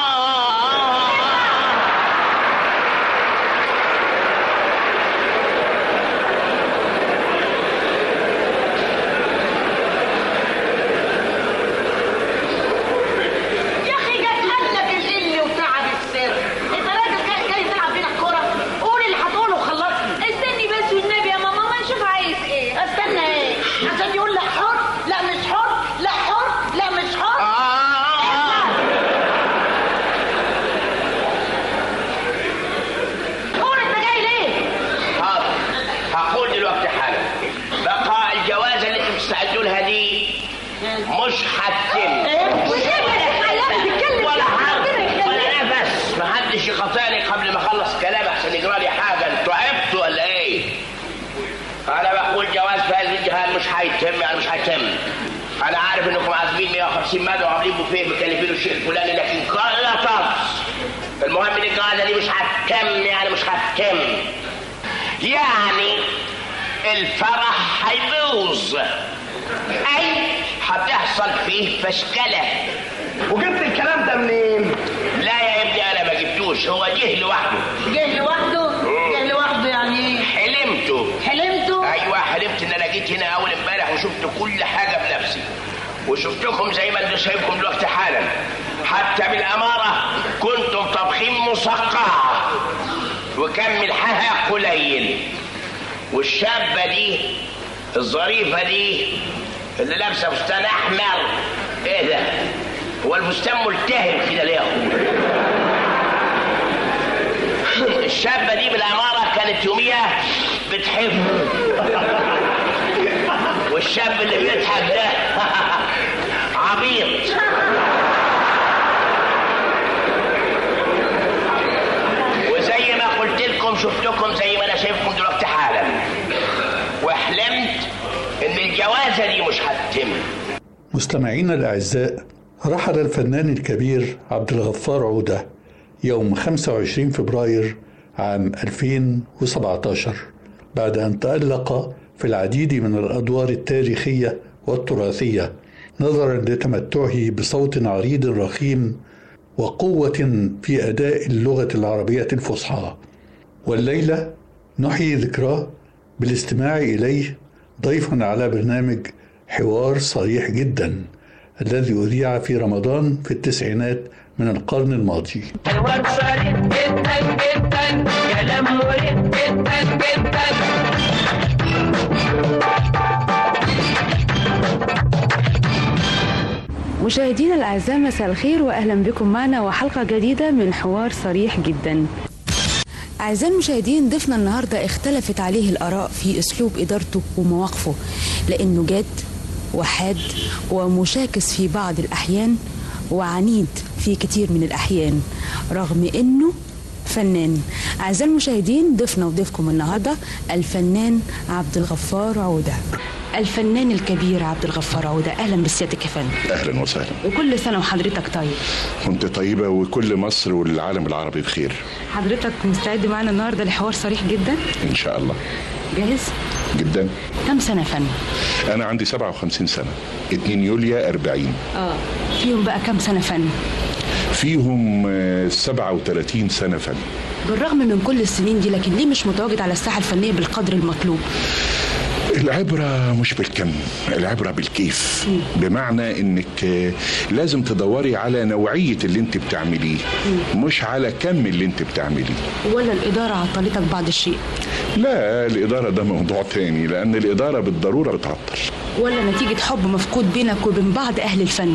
مش هتتم ولا حاجه ولا نفس. محدش يقاطعني قبل ما اخلص كلامي عشان يجرى لي حاجه. انتوا عبتوا ولا ايه؟ انا بقول جواز في هذه الجهات مش هيتم، يعني مش هيتم. انا عارف انكم عازمين مية وخمسين مدى وعاملين بوفيه مكلفين الشيء الفلاني، لكن لا طرس. المهم ان الجوازه دي مش هتتم، يعني مش هتتم. يعني الفرح هيبوظ، اي هتحصل فيه فشكله. وجبت الكلام ده منين؟ لا يا ابني انا ما جبتوش، هو جه لوحده. جه لوحده؟ جه لوحده يعني ايه؟ حلمته. حلمته؟ ايوه حلمت ان انا جيت هنا اول امبارح وشفت كل حاجه بنفسي، وشفتكم زي ما انتم شايفكم دلوقتي حالا. حتى بالاماره كنتم طبخين مسقعه وكان ملحها قليل. والشابه دي الظريفه دي اللي لابسه فستان احمر، ايه ده؟ هو الفستان ملتهب كده ليه يا اخويا؟ الشابه دي بالاماره كانت يوميها بتحب. والشاب اللي بيضحك ده عبيط. وزي ما قلت لكم شفتكم زي ما انا شايفكم دلوقتي حالا، وحلمت ان الجوازه دي مش هتتم. مستمعينا الاعزاء، رحل الفنان الكبير عبد الغفار عودة يوم خمسة وعشرين فبراير عام ألفين وسبعة عشر بعد أن تألق في العديد من الأدوار التاريخية والتراثية، نظرا لتمتعه بصوت عريض رخيم وقوة في أداء اللغة العربية الفصحى. والليلة نحيي ذكراه بالاستماع إليه ضيفا على برنامج حوار صريح جدا الذي أذيع في رمضان في التسعينات من القرن الماضي. حوار صريح جدا جدا، كلام مريح جدا جدا. مشاهدينا الأعزاء، مساء الخير وأهلا بكم معنا وحلقة جديدة من حوار صريح جدا. أعزائي المشاهدين، ضيفنا النهاردة اختلفت عليه الآراء في أسلوب إدارته ومواقفه، لأنه جاد وحاد ومشاكس في بعض الأحيان وعنيد في كتير من الأحيان، رغم أنه فنان. أعزائي المشاهدين، ضيفنا وضيفكم النهاردة الفنان عبد الغفار عودة. الفنان الكبير عبد الغفار عودة، أهلا بسيادتك يا فندم. اهلا وسهلا. وكل سنة وحضرتك طيب. كنت طيبة وكل مصر والعالم العربي بخير. حضرتك مستعد معنا النهاردة لحوار صريح جدا؟ ان شاء الله. جاهز؟ جدا. كم سنة يا فندم؟ انا عندي سبعة وخمسين سنة، اتنين يوليو أربعين. اه فيهم بقى كم سنة فن؟ فيهم سبعة وثلاثين سنة فن. بالرغم من كل السنين دي لكن ليه مش متواجد على الساحة الفنية بالقدر المطلوب؟ العبرة مش بالكم، العبرة بالكيف. بمعنى انك لازم تدوري على نوعية اللي انت بتعمليه، مش على كم اللي انت بتعمليه. ولا الإدارة عطلتك بعض الشيء؟ لا، الإدارة ده موضوع تاني، لأن الإدارة بالضرورة بتعطل. ولا نتيجة حب مفقود بينك وبين بعض أهل الفن؟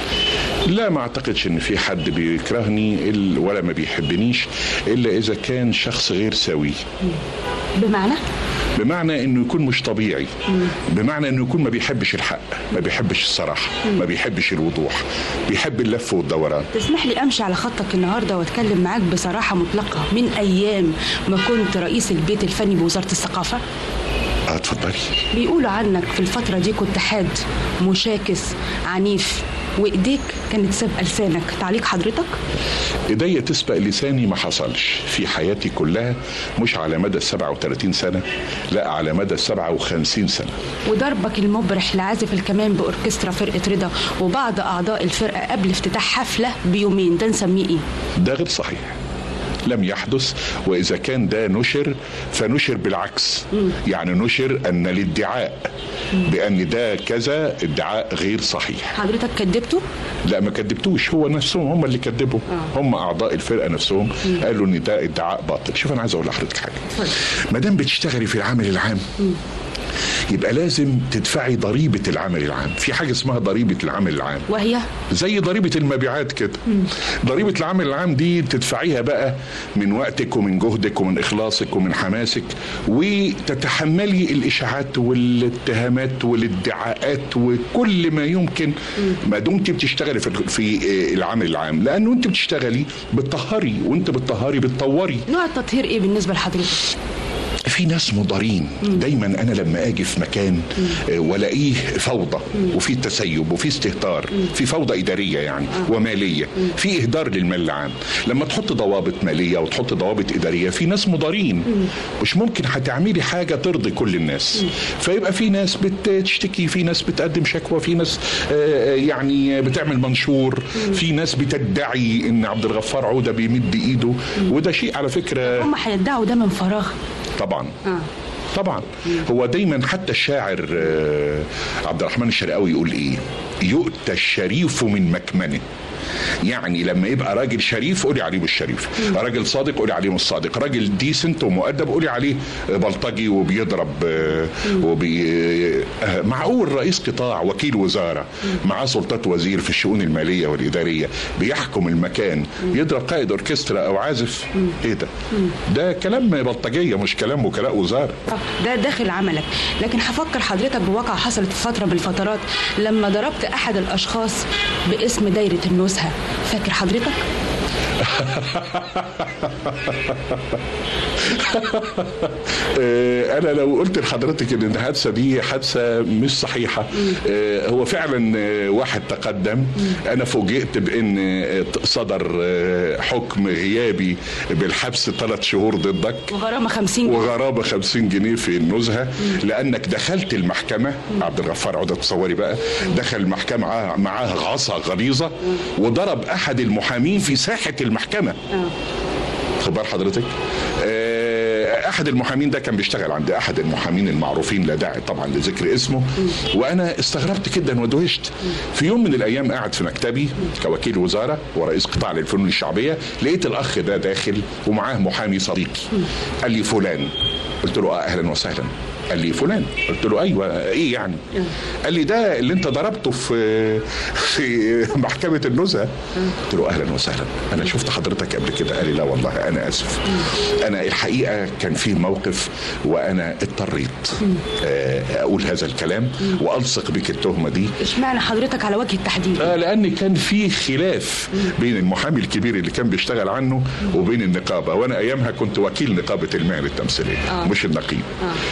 لا، ما اعتقدش ان في حد بيكرهني ولا ما بيحبنيش الا اذا كان شخص غير سوي. بمعنى؟ بمعنى انه يكون مش طبيعي. بمعنى انه يكون ما بيحبش الحق، ما بيحبش الصراحة، ما بيحبش الوضوح، بيحب اللف والدوران. تسمح لي امشي على خطك النهارده واتكلم معاك بصراحة مطلقة من ايام ما كنت رئيس البيت الفني بوزارة الثقافة؟ اه اتفضلي. بيقولوا عنك في الفترة دي كنت حاد، مشاكس، عنيف، وايديك كانت سابقة لسانك. تعليق حضرتك؟ ايديا تسبق لساني ما حصلش في حياتي كلها، مش على مدى السبعة وثلاثين سنة، لا على مدى السبعة وخمسين سنة. وضربك المبرح لعازف الكمان بأوركسترا فرقة رضا وبعض أعضاء الفرقة قبل افتتاح حفلة بيومين، ده نسميه ايه؟ ده غير صحيح، لم يحدث. وإذا كان ده نشر فنشر بالعكس. م. يعني نشر أن الادعاء بأن ده كذا ادعاء غير صحيح. حضرتك كدبته؟ لا ما كدبتوش، هو نفسهم هم اللي كدبوا. آه. هم أعضاء الفرقة نفسهم م. قالوا أن ده ادعاء باطل. شوف أنا عايز أقول لحضرتك حاجة، ما دام بتشتغلي في العمل العام م. يبقى لازم تدفعي ضريبة العمل العام. في حاجة اسمها ضريبة العمل العام، وهي زي ضريبة المبيعات كده. مم. ضريبة العمل العام دي تدفعيها بقى من وقتك ومن جهدك ومن إخلاصك ومن حماسك، وتتحملي الإشاعات والاتهامات والادعاءات وكل ما يمكن ما دمت بتشتغلي في في العمل العام، لأنه أنت بتشتغلي بتطهري، وأنت بتطهري بتطوري. نوع التطهير إيه بالنسبة لحضرتك؟ في ناس مضارين. دايما انا لما اجي في مكان والاقيه فوضى وفي تسيب وفي استهتار، في فوضى اداريه يعني وماليه، في اهدار للمال العام. لما تحط ضوابط ماليه وتحط ضوابط اداريه، في ناس مضارين، مش ممكن هتعملي حاجه ترضي كل الناس. فيبقى في ناس بتشتكي، في ناس بتقدم شكوى، في ناس يعني بتعمل منشور، في ناس بتدعي ان عبد الغفار عودة بيمد ايده، وده شيء على فكره هم هيدعوا ده من فراغ طبعا. آه. طبعا. هو دايما حتى الشاعر عبد الرحمن الشرقاوي يقول ايه؟ يؤتى الشريف من مكمنه. يعني لما يبقى راجل شريف قولي عليه مش شريف، راجل صادق قولي عليه مش صادق، راجل ديسنت ومؤدب قولي عليه بلطجي وبيضرب وبي معقول رئيس قطاع وكيل وزارة معاه سلطات وزير في الشؤون المالية والإدارية بيحكم المكان يضرب قائد أوركسترا أو عازف؟ ايه ده؟ ده كلام بلطجية مش كلام وكلاء وزارة. ده داخل عملك. لكن هفكر حضرتك بواقع حصلت في فترة من الفترات لما ضربت أحد الأشخاص باسم دايرة النزهة، فاكر حضرتك؟ انا لو قلت لحضرتك ان الحادثه دي حادثه مش صحيحه، هو فعلا واحد تقدم. انا فوجئت بان صدر حكم غيابي بالحبس ثلاث شهور ضدك وغرامه خمسين جنيه وغرامه خمسين جنيه في النزهه، لانك دخلت المحكمه. عبد الغفار عودة تصوري بقى، دخل المحكمه معاه عصا غليظه وضرب احد المحامين في ساحه المحكمه. خبر حضرتك؟ احد المحامين ده كان بيشتغل عند احد المحامين المعروفين، لا داعي طبعا لذكر اسمه، وانا استغربت جدا ودهشت. في يوم من الايام قاعد في مكتبي كوكيل وزاره ورئيس قطاع للفنون الشعبيه، لقيت الاخ ده داخل ومعاه محامي صديقي. قال لي فلان. قلت له اه اهلا وسهلا. قال لي فلان. قلت له ايوه ايه يعني؟ قال لي ده اللي انت ضربته في في محكمه النزهه. قلت له اهلا وسهلا، انا شفت حضرتك قبل كده. قال لي لا والله انا اسف، انا الحقيقه كان في موقف وانا اضطريت اقول هذا الكلام والصق بك التهمه دي. اشمعنى حضرتك على وجه التحديد؟ آه لان كان في خلاف بين المحامي الكبير اللي كان بيشتغل عنه وبين النقابه، وانا ايامها كنت وكيل نقابه المهن التمثيليه آه. مش النقيب. آه. ف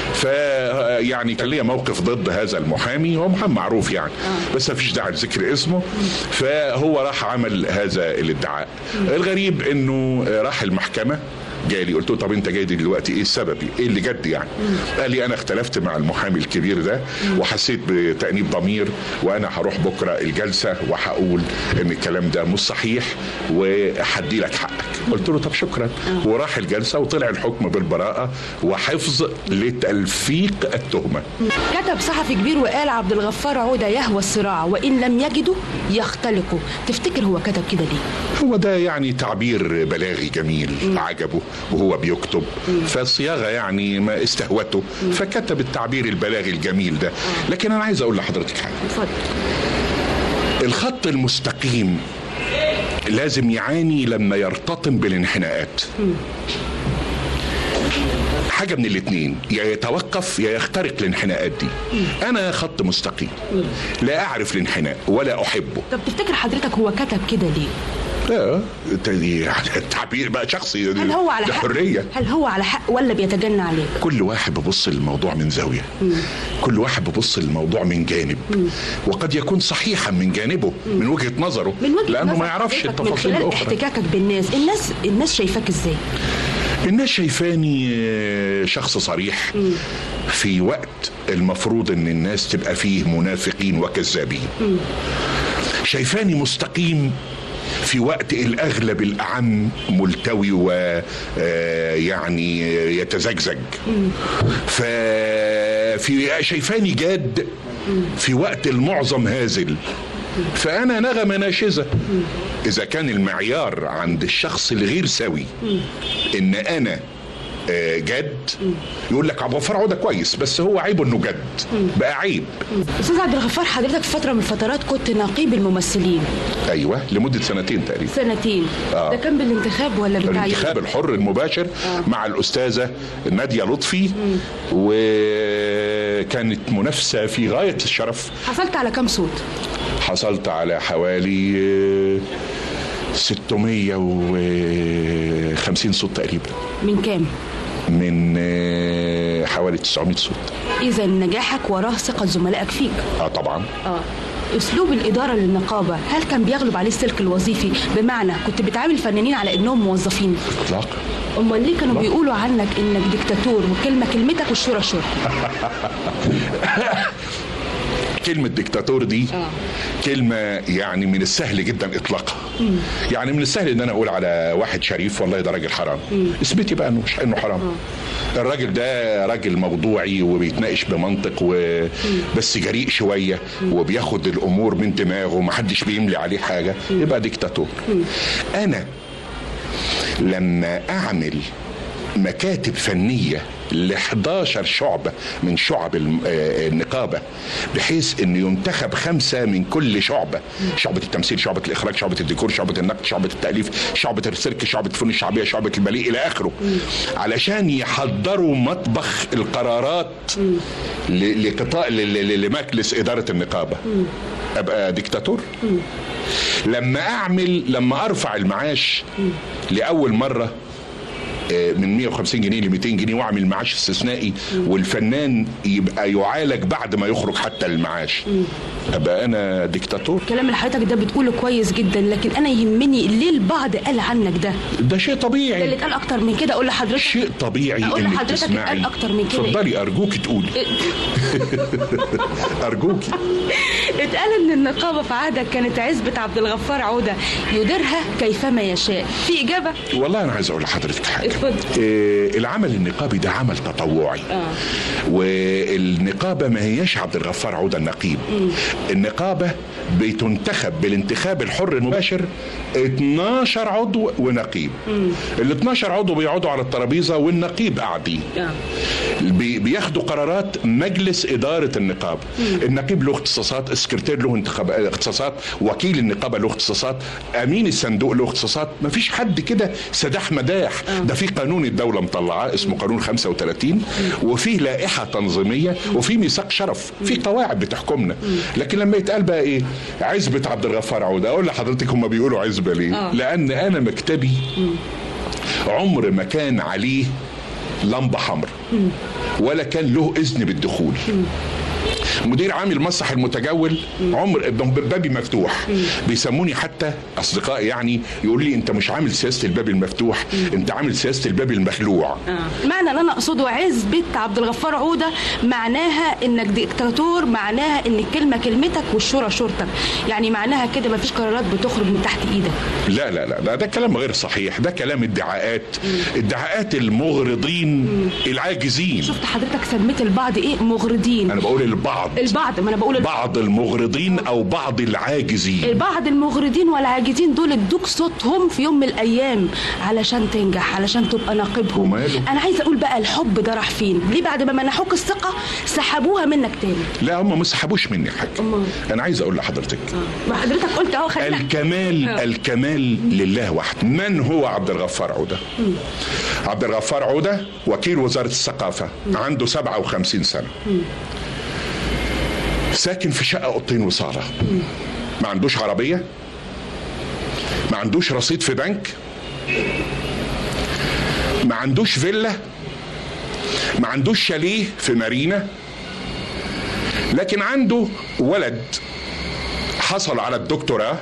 فيعني كان ليا موقف ضد هذا المحامي، هو محامي معروف يعني بس ما فيش داعي لذكر اسمه. فهو راح عمل هذا الادعاء. الغريب انه راح المحكمة، جالي قلت له طب انت جاي دلوقتي ايه السبب؟ ايه اللي جد يعني؟ قال لي انا اختلفت مع المحامي الكبير ده وحسيت بتأنيب ضمير، وانا هروح بكره الجلسه وهقول ان الكلام ده مش صحيح وهدي لك حقك. قلت له طب شكرا. وراح الجلسه وطلع الحكم بالبراءه وحفظ لتلفيق التهمه. كتب صحفي كبير وقال عبد الغفار عودة يهوى الصراع وإن لم يجده يختلقه. تفتكر هو كتب كده ليه؟ هو ده يعني تعبير بلاغي جميل م. عجبه وهو بيكتب، فالصياغه يعني ما استهوته فكتب التعبير البلاغي الجميل ده. لكن انا عايز اقول لحضرتك حاجه. اتفضل. الخط المستقيم لازم يعاني لما يرتطم بالانحناءات. م. حاجة من الاتنين، يا يتوقف يا يخترق الانحناءات دي. م. انا خط مستقيم م. لا اعرف الانحناء ولا احبه. طب تفتكر حضرتك هو كتب كده ليه؟ اه التعبير بقى شخصي، هل هو على حق؟ حرية. هل هو على حق ولا بيتجنى عليه؟ كل واحد ببص للموضوع من زاوية. مم. كل واحد ببص للموضوع من جانب. مم. وقد يكون صحيحا من جانبه. مم. من وجهة نظره. من وجهة لأنه نظر ما يعرفش التفاصيل الأخرى. من خلال احتكاكك بالناس، الناس الناس شايفاك ازاي؟ الناس شايفاني شخص صريح. مم. في وقت المفروض ان الناس تبقى فيه منافقين وكذابين. مم. شايفاني مستقيم في وقت الأغلب الأعم ملتوي ويعني يتزجزج. ففي شايفاني جاد في وقت المعظم هازل. فأنا نغمة ناشزة. إذا كان المعيار عند الشخص الغير سوي إن أنا جد، يقول لك عبد الغفار عودة كويس بس هو عيبه انه جد، بقى عيب. استاذ عبد الغفار، حضرتك في فتره من الفترات كنت نقيب الممثلين. ايوه لمده سنتين تقريبا. سنتين. آه. ده كان بالانتخاب ولا بالتعيين؟ الانتخاب الحر المباشر. آه. مع الاستاذه ناديه لطفي. مم. وكانت منافسه في غايه الشرف. حصلت على كم صوت؟ حصلت على حوالي ستمية وخمسين صوت تقريبا. من كام؟ من حوالي تسعمية صوت. إذا نجاحك وراه ثقة زملائك فيك. اه طبعا. اه اسلوب الاداره للنقابه هل كان بيغلب عليه السلك الوظيفي؟ بمعنى كنت بتعامل الفنانين على انهم موظفين؟ اطلاقا. امال ليه كانوا بيقولوا عنك انك ديكتاتور وكلمه كلمتك والشورى شورى؟ كلمة ديكتاتور دي آه. كلمة يعني من السهل جدا اطلاقها. مم. يعني من السهل ان انا اقول على واحد شريف والله ده راجل حرام. اثبتي بقى انه مش انه حرام. آه. الراجل ده راجل موضوعي وبيتناقش بمنطق وبس جريء شوية. مم. وبياخد الامور من دماغه ومحدش بيملي عليه حاجة. مم. يبقى ديكتاتور. مم. انا لما اعمل مكاتب فنية ل احداشر شعبة من شعب النقابة بحيث ان ينتخب خمسة من كل شعبة، شعبة التمثيل، شعبة الاخراج، شعبة الديكور، شعبة النقد، شعبة التأليف، شعبة السيرك، شعبة الفنون الشعبية، شعبة الباليه الى اخره، علشان يحضروا مطبخ القرارات لقطاع لمجلس ادارة النقابة. ابقى ديكتاتور؟ لما اعمل لما ارفع المعاش لاول مرة من مية وخمسين جنيه ل ميتين جنيه واعمل معاش استثنائي والفنان يبقى يعالج بعد ما يخرج حتى المعاش، ابقى انا ديكتاتور؟ الكلام اللي حضرتك ده بتقوله كويس جدا، لكن انا يهمني ليه البعض قال عنك ده؟ ده شيء طبيعي. ده اللي اتقال اكتر من كده. اقول لحضرتك شيء طبيعي انك تسمعي. اتقال اكتر من كده. اتفضلي ارجوكي تقولي. ارجوكي. اتقال ان النقابه في عهدك كانت عزبه عبد الغفار عوده يديرها كيفما يشاء، في اجابه؟ والله انا عايز اقول لحضرتك حاجه. آه العمل النقابي ده عمل تطوعي. آه. والنقابه ما هياش عبد الغفار عوده النقيب. م. النقابه بتنتخب بالانتخاب الحر المباشر اتناشر عضو ونقيب. ال اتناشر عضو بيقعدوا على الترابيزه والنقيب قاعدين. آه. بي بياخدوا قرارات مجلس اداره النقابه. مم. النقيب له اختصاصات، السكرتير له اختصاصات، وكيل النقابه له اختصاصات، امين الصندوق له اختصاصات. مفيش حد كده سداح مداح. آه. ده في قانون الدوله مطلعاه اسمه قانون خمسة وتلاتين، وفيه لائحه تنظيميه، وفيه ميثاق شرف، في قواعد بتحكمنا. لكن لما يتقال بقى ايه عزبه عبد الغفار عوده، اقول لحضرتك هم بيقولوا عزبه ليه؟ آه. لان انا مكتبي عمر ما كان عليه لمبه حمراء ولا كان له اذن بالدخول. مدير عام المسرح المتجول عمر بابي مفتوح. بيسموني حتى اصدقائي يعني يقول لي انت مش عامل سياسه الباب المفتوح، انت عامل سياسه الباب المخلوع. آه. معنى اللي انا اقصده عزبة عبد الغفار عوده معناها انك ديكتاتور، معناها ان الكلمه كلمتك والشورى شورتك، يعني معناها كده مفيش قرارات بتخرج من تحت ايدك. لا لا لا ده, ده كلام غير صحيح، ده كلام ادعاءات ادعاءات المغرضين مم. العاجزين. شفت حضرتك سميت البعض ايه؟ مغرضين. انا بقول البعض البعض ما انا بقول البعض. بعض المغرضين او بعض العاجزين. البعض المغرضين والعاجزين دول ادوك صوتهم في يوم من الايام علشان تنجح، علشان تبقى ناقبهم. وماله؟ انا عايزه اقول بقى الحب ده راح فين؟ ليه بعد ما منحوك الثقه سحبوها منك تاني؟ لا هم ما سحبوش مني حاجه. أمم. انا عايز اقول لحضرتك ما حضرتك قلت اهو خلينا الكمال أوه. الكمال لله وحده. من هو عبد الغفار عوده؟ مم. عبد الغفار عوده وكيل وزاره الثقافه، مم. عنده سبعة وخمسين سنه، مم. ساكن في شقه اوضتين وصاله، ما عندوش عربيه، ما عندوش رصيد في بنك، ما عندوش فيلا، ما عندوش شاليه في مارينا، لكن عنده ولد حصل على الدكتوراه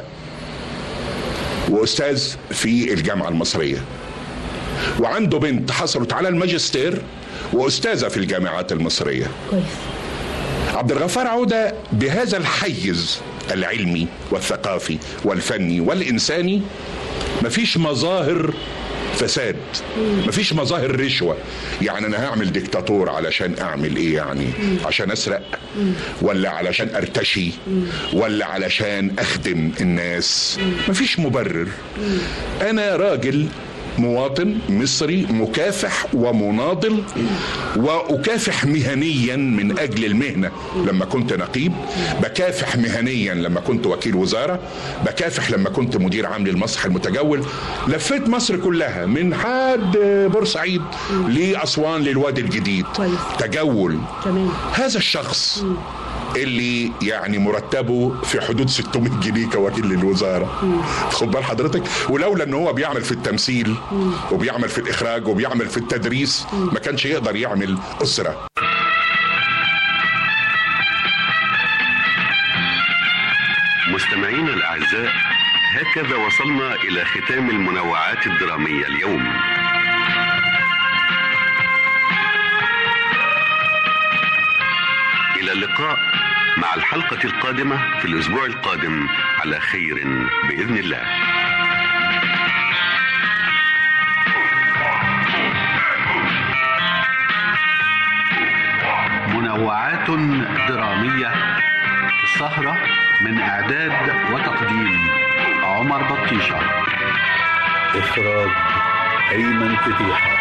واستاذ في الجامعه المصريه، وعنده بنت حصلت على الماجستير واستاذه في الجامعات المصريه. كويس. عبد الغفار عوده بهذا الحيز العلمي والثقافي والفني والإنساني مفيش مظاهر فساد، مفيش مظاهر رشوة. يعني أنا هعمل ديكتاتور علشان أعمل إيه؟ يعني عشان أسرق ولا علشان أرتشي ولا علشان أخدم الناس؟ مفيش مبرر. أنا راجل مواطن مصري مكافح ومناضل، وأكافح مهنيا من أجل المهنة لما كنت نقيب، بكافح مهنيا لما كنت وكيل وزارة، بكافح لما كنت مدير عام للمسرح المتجول. لفيت مصر كلها من حد بورسعيد لأسوان للوادي الجديد. تجول. هذا الشخص اللي يعني مرتبه في حدود ستمائة جنيه كوكيل للوزاره، خد بال حضرتك، ولولا ان هو بيعمل في التمثيل وبيعمل في الاخراج وبيعمل في التدريس ما كانش يقدر يعمل اسره. مستمعينا الاعزاء، هكذا وصلنا الى ختام المنوعات الدراميه اليوم. إلى اللقاء مع الحلقة القادمة في الأسبوع القادم على خير بإذن الله. منوعات درامية، السهرة من إعداد وتقديم عمر بطيشة، إخراج أيمن فتيحة.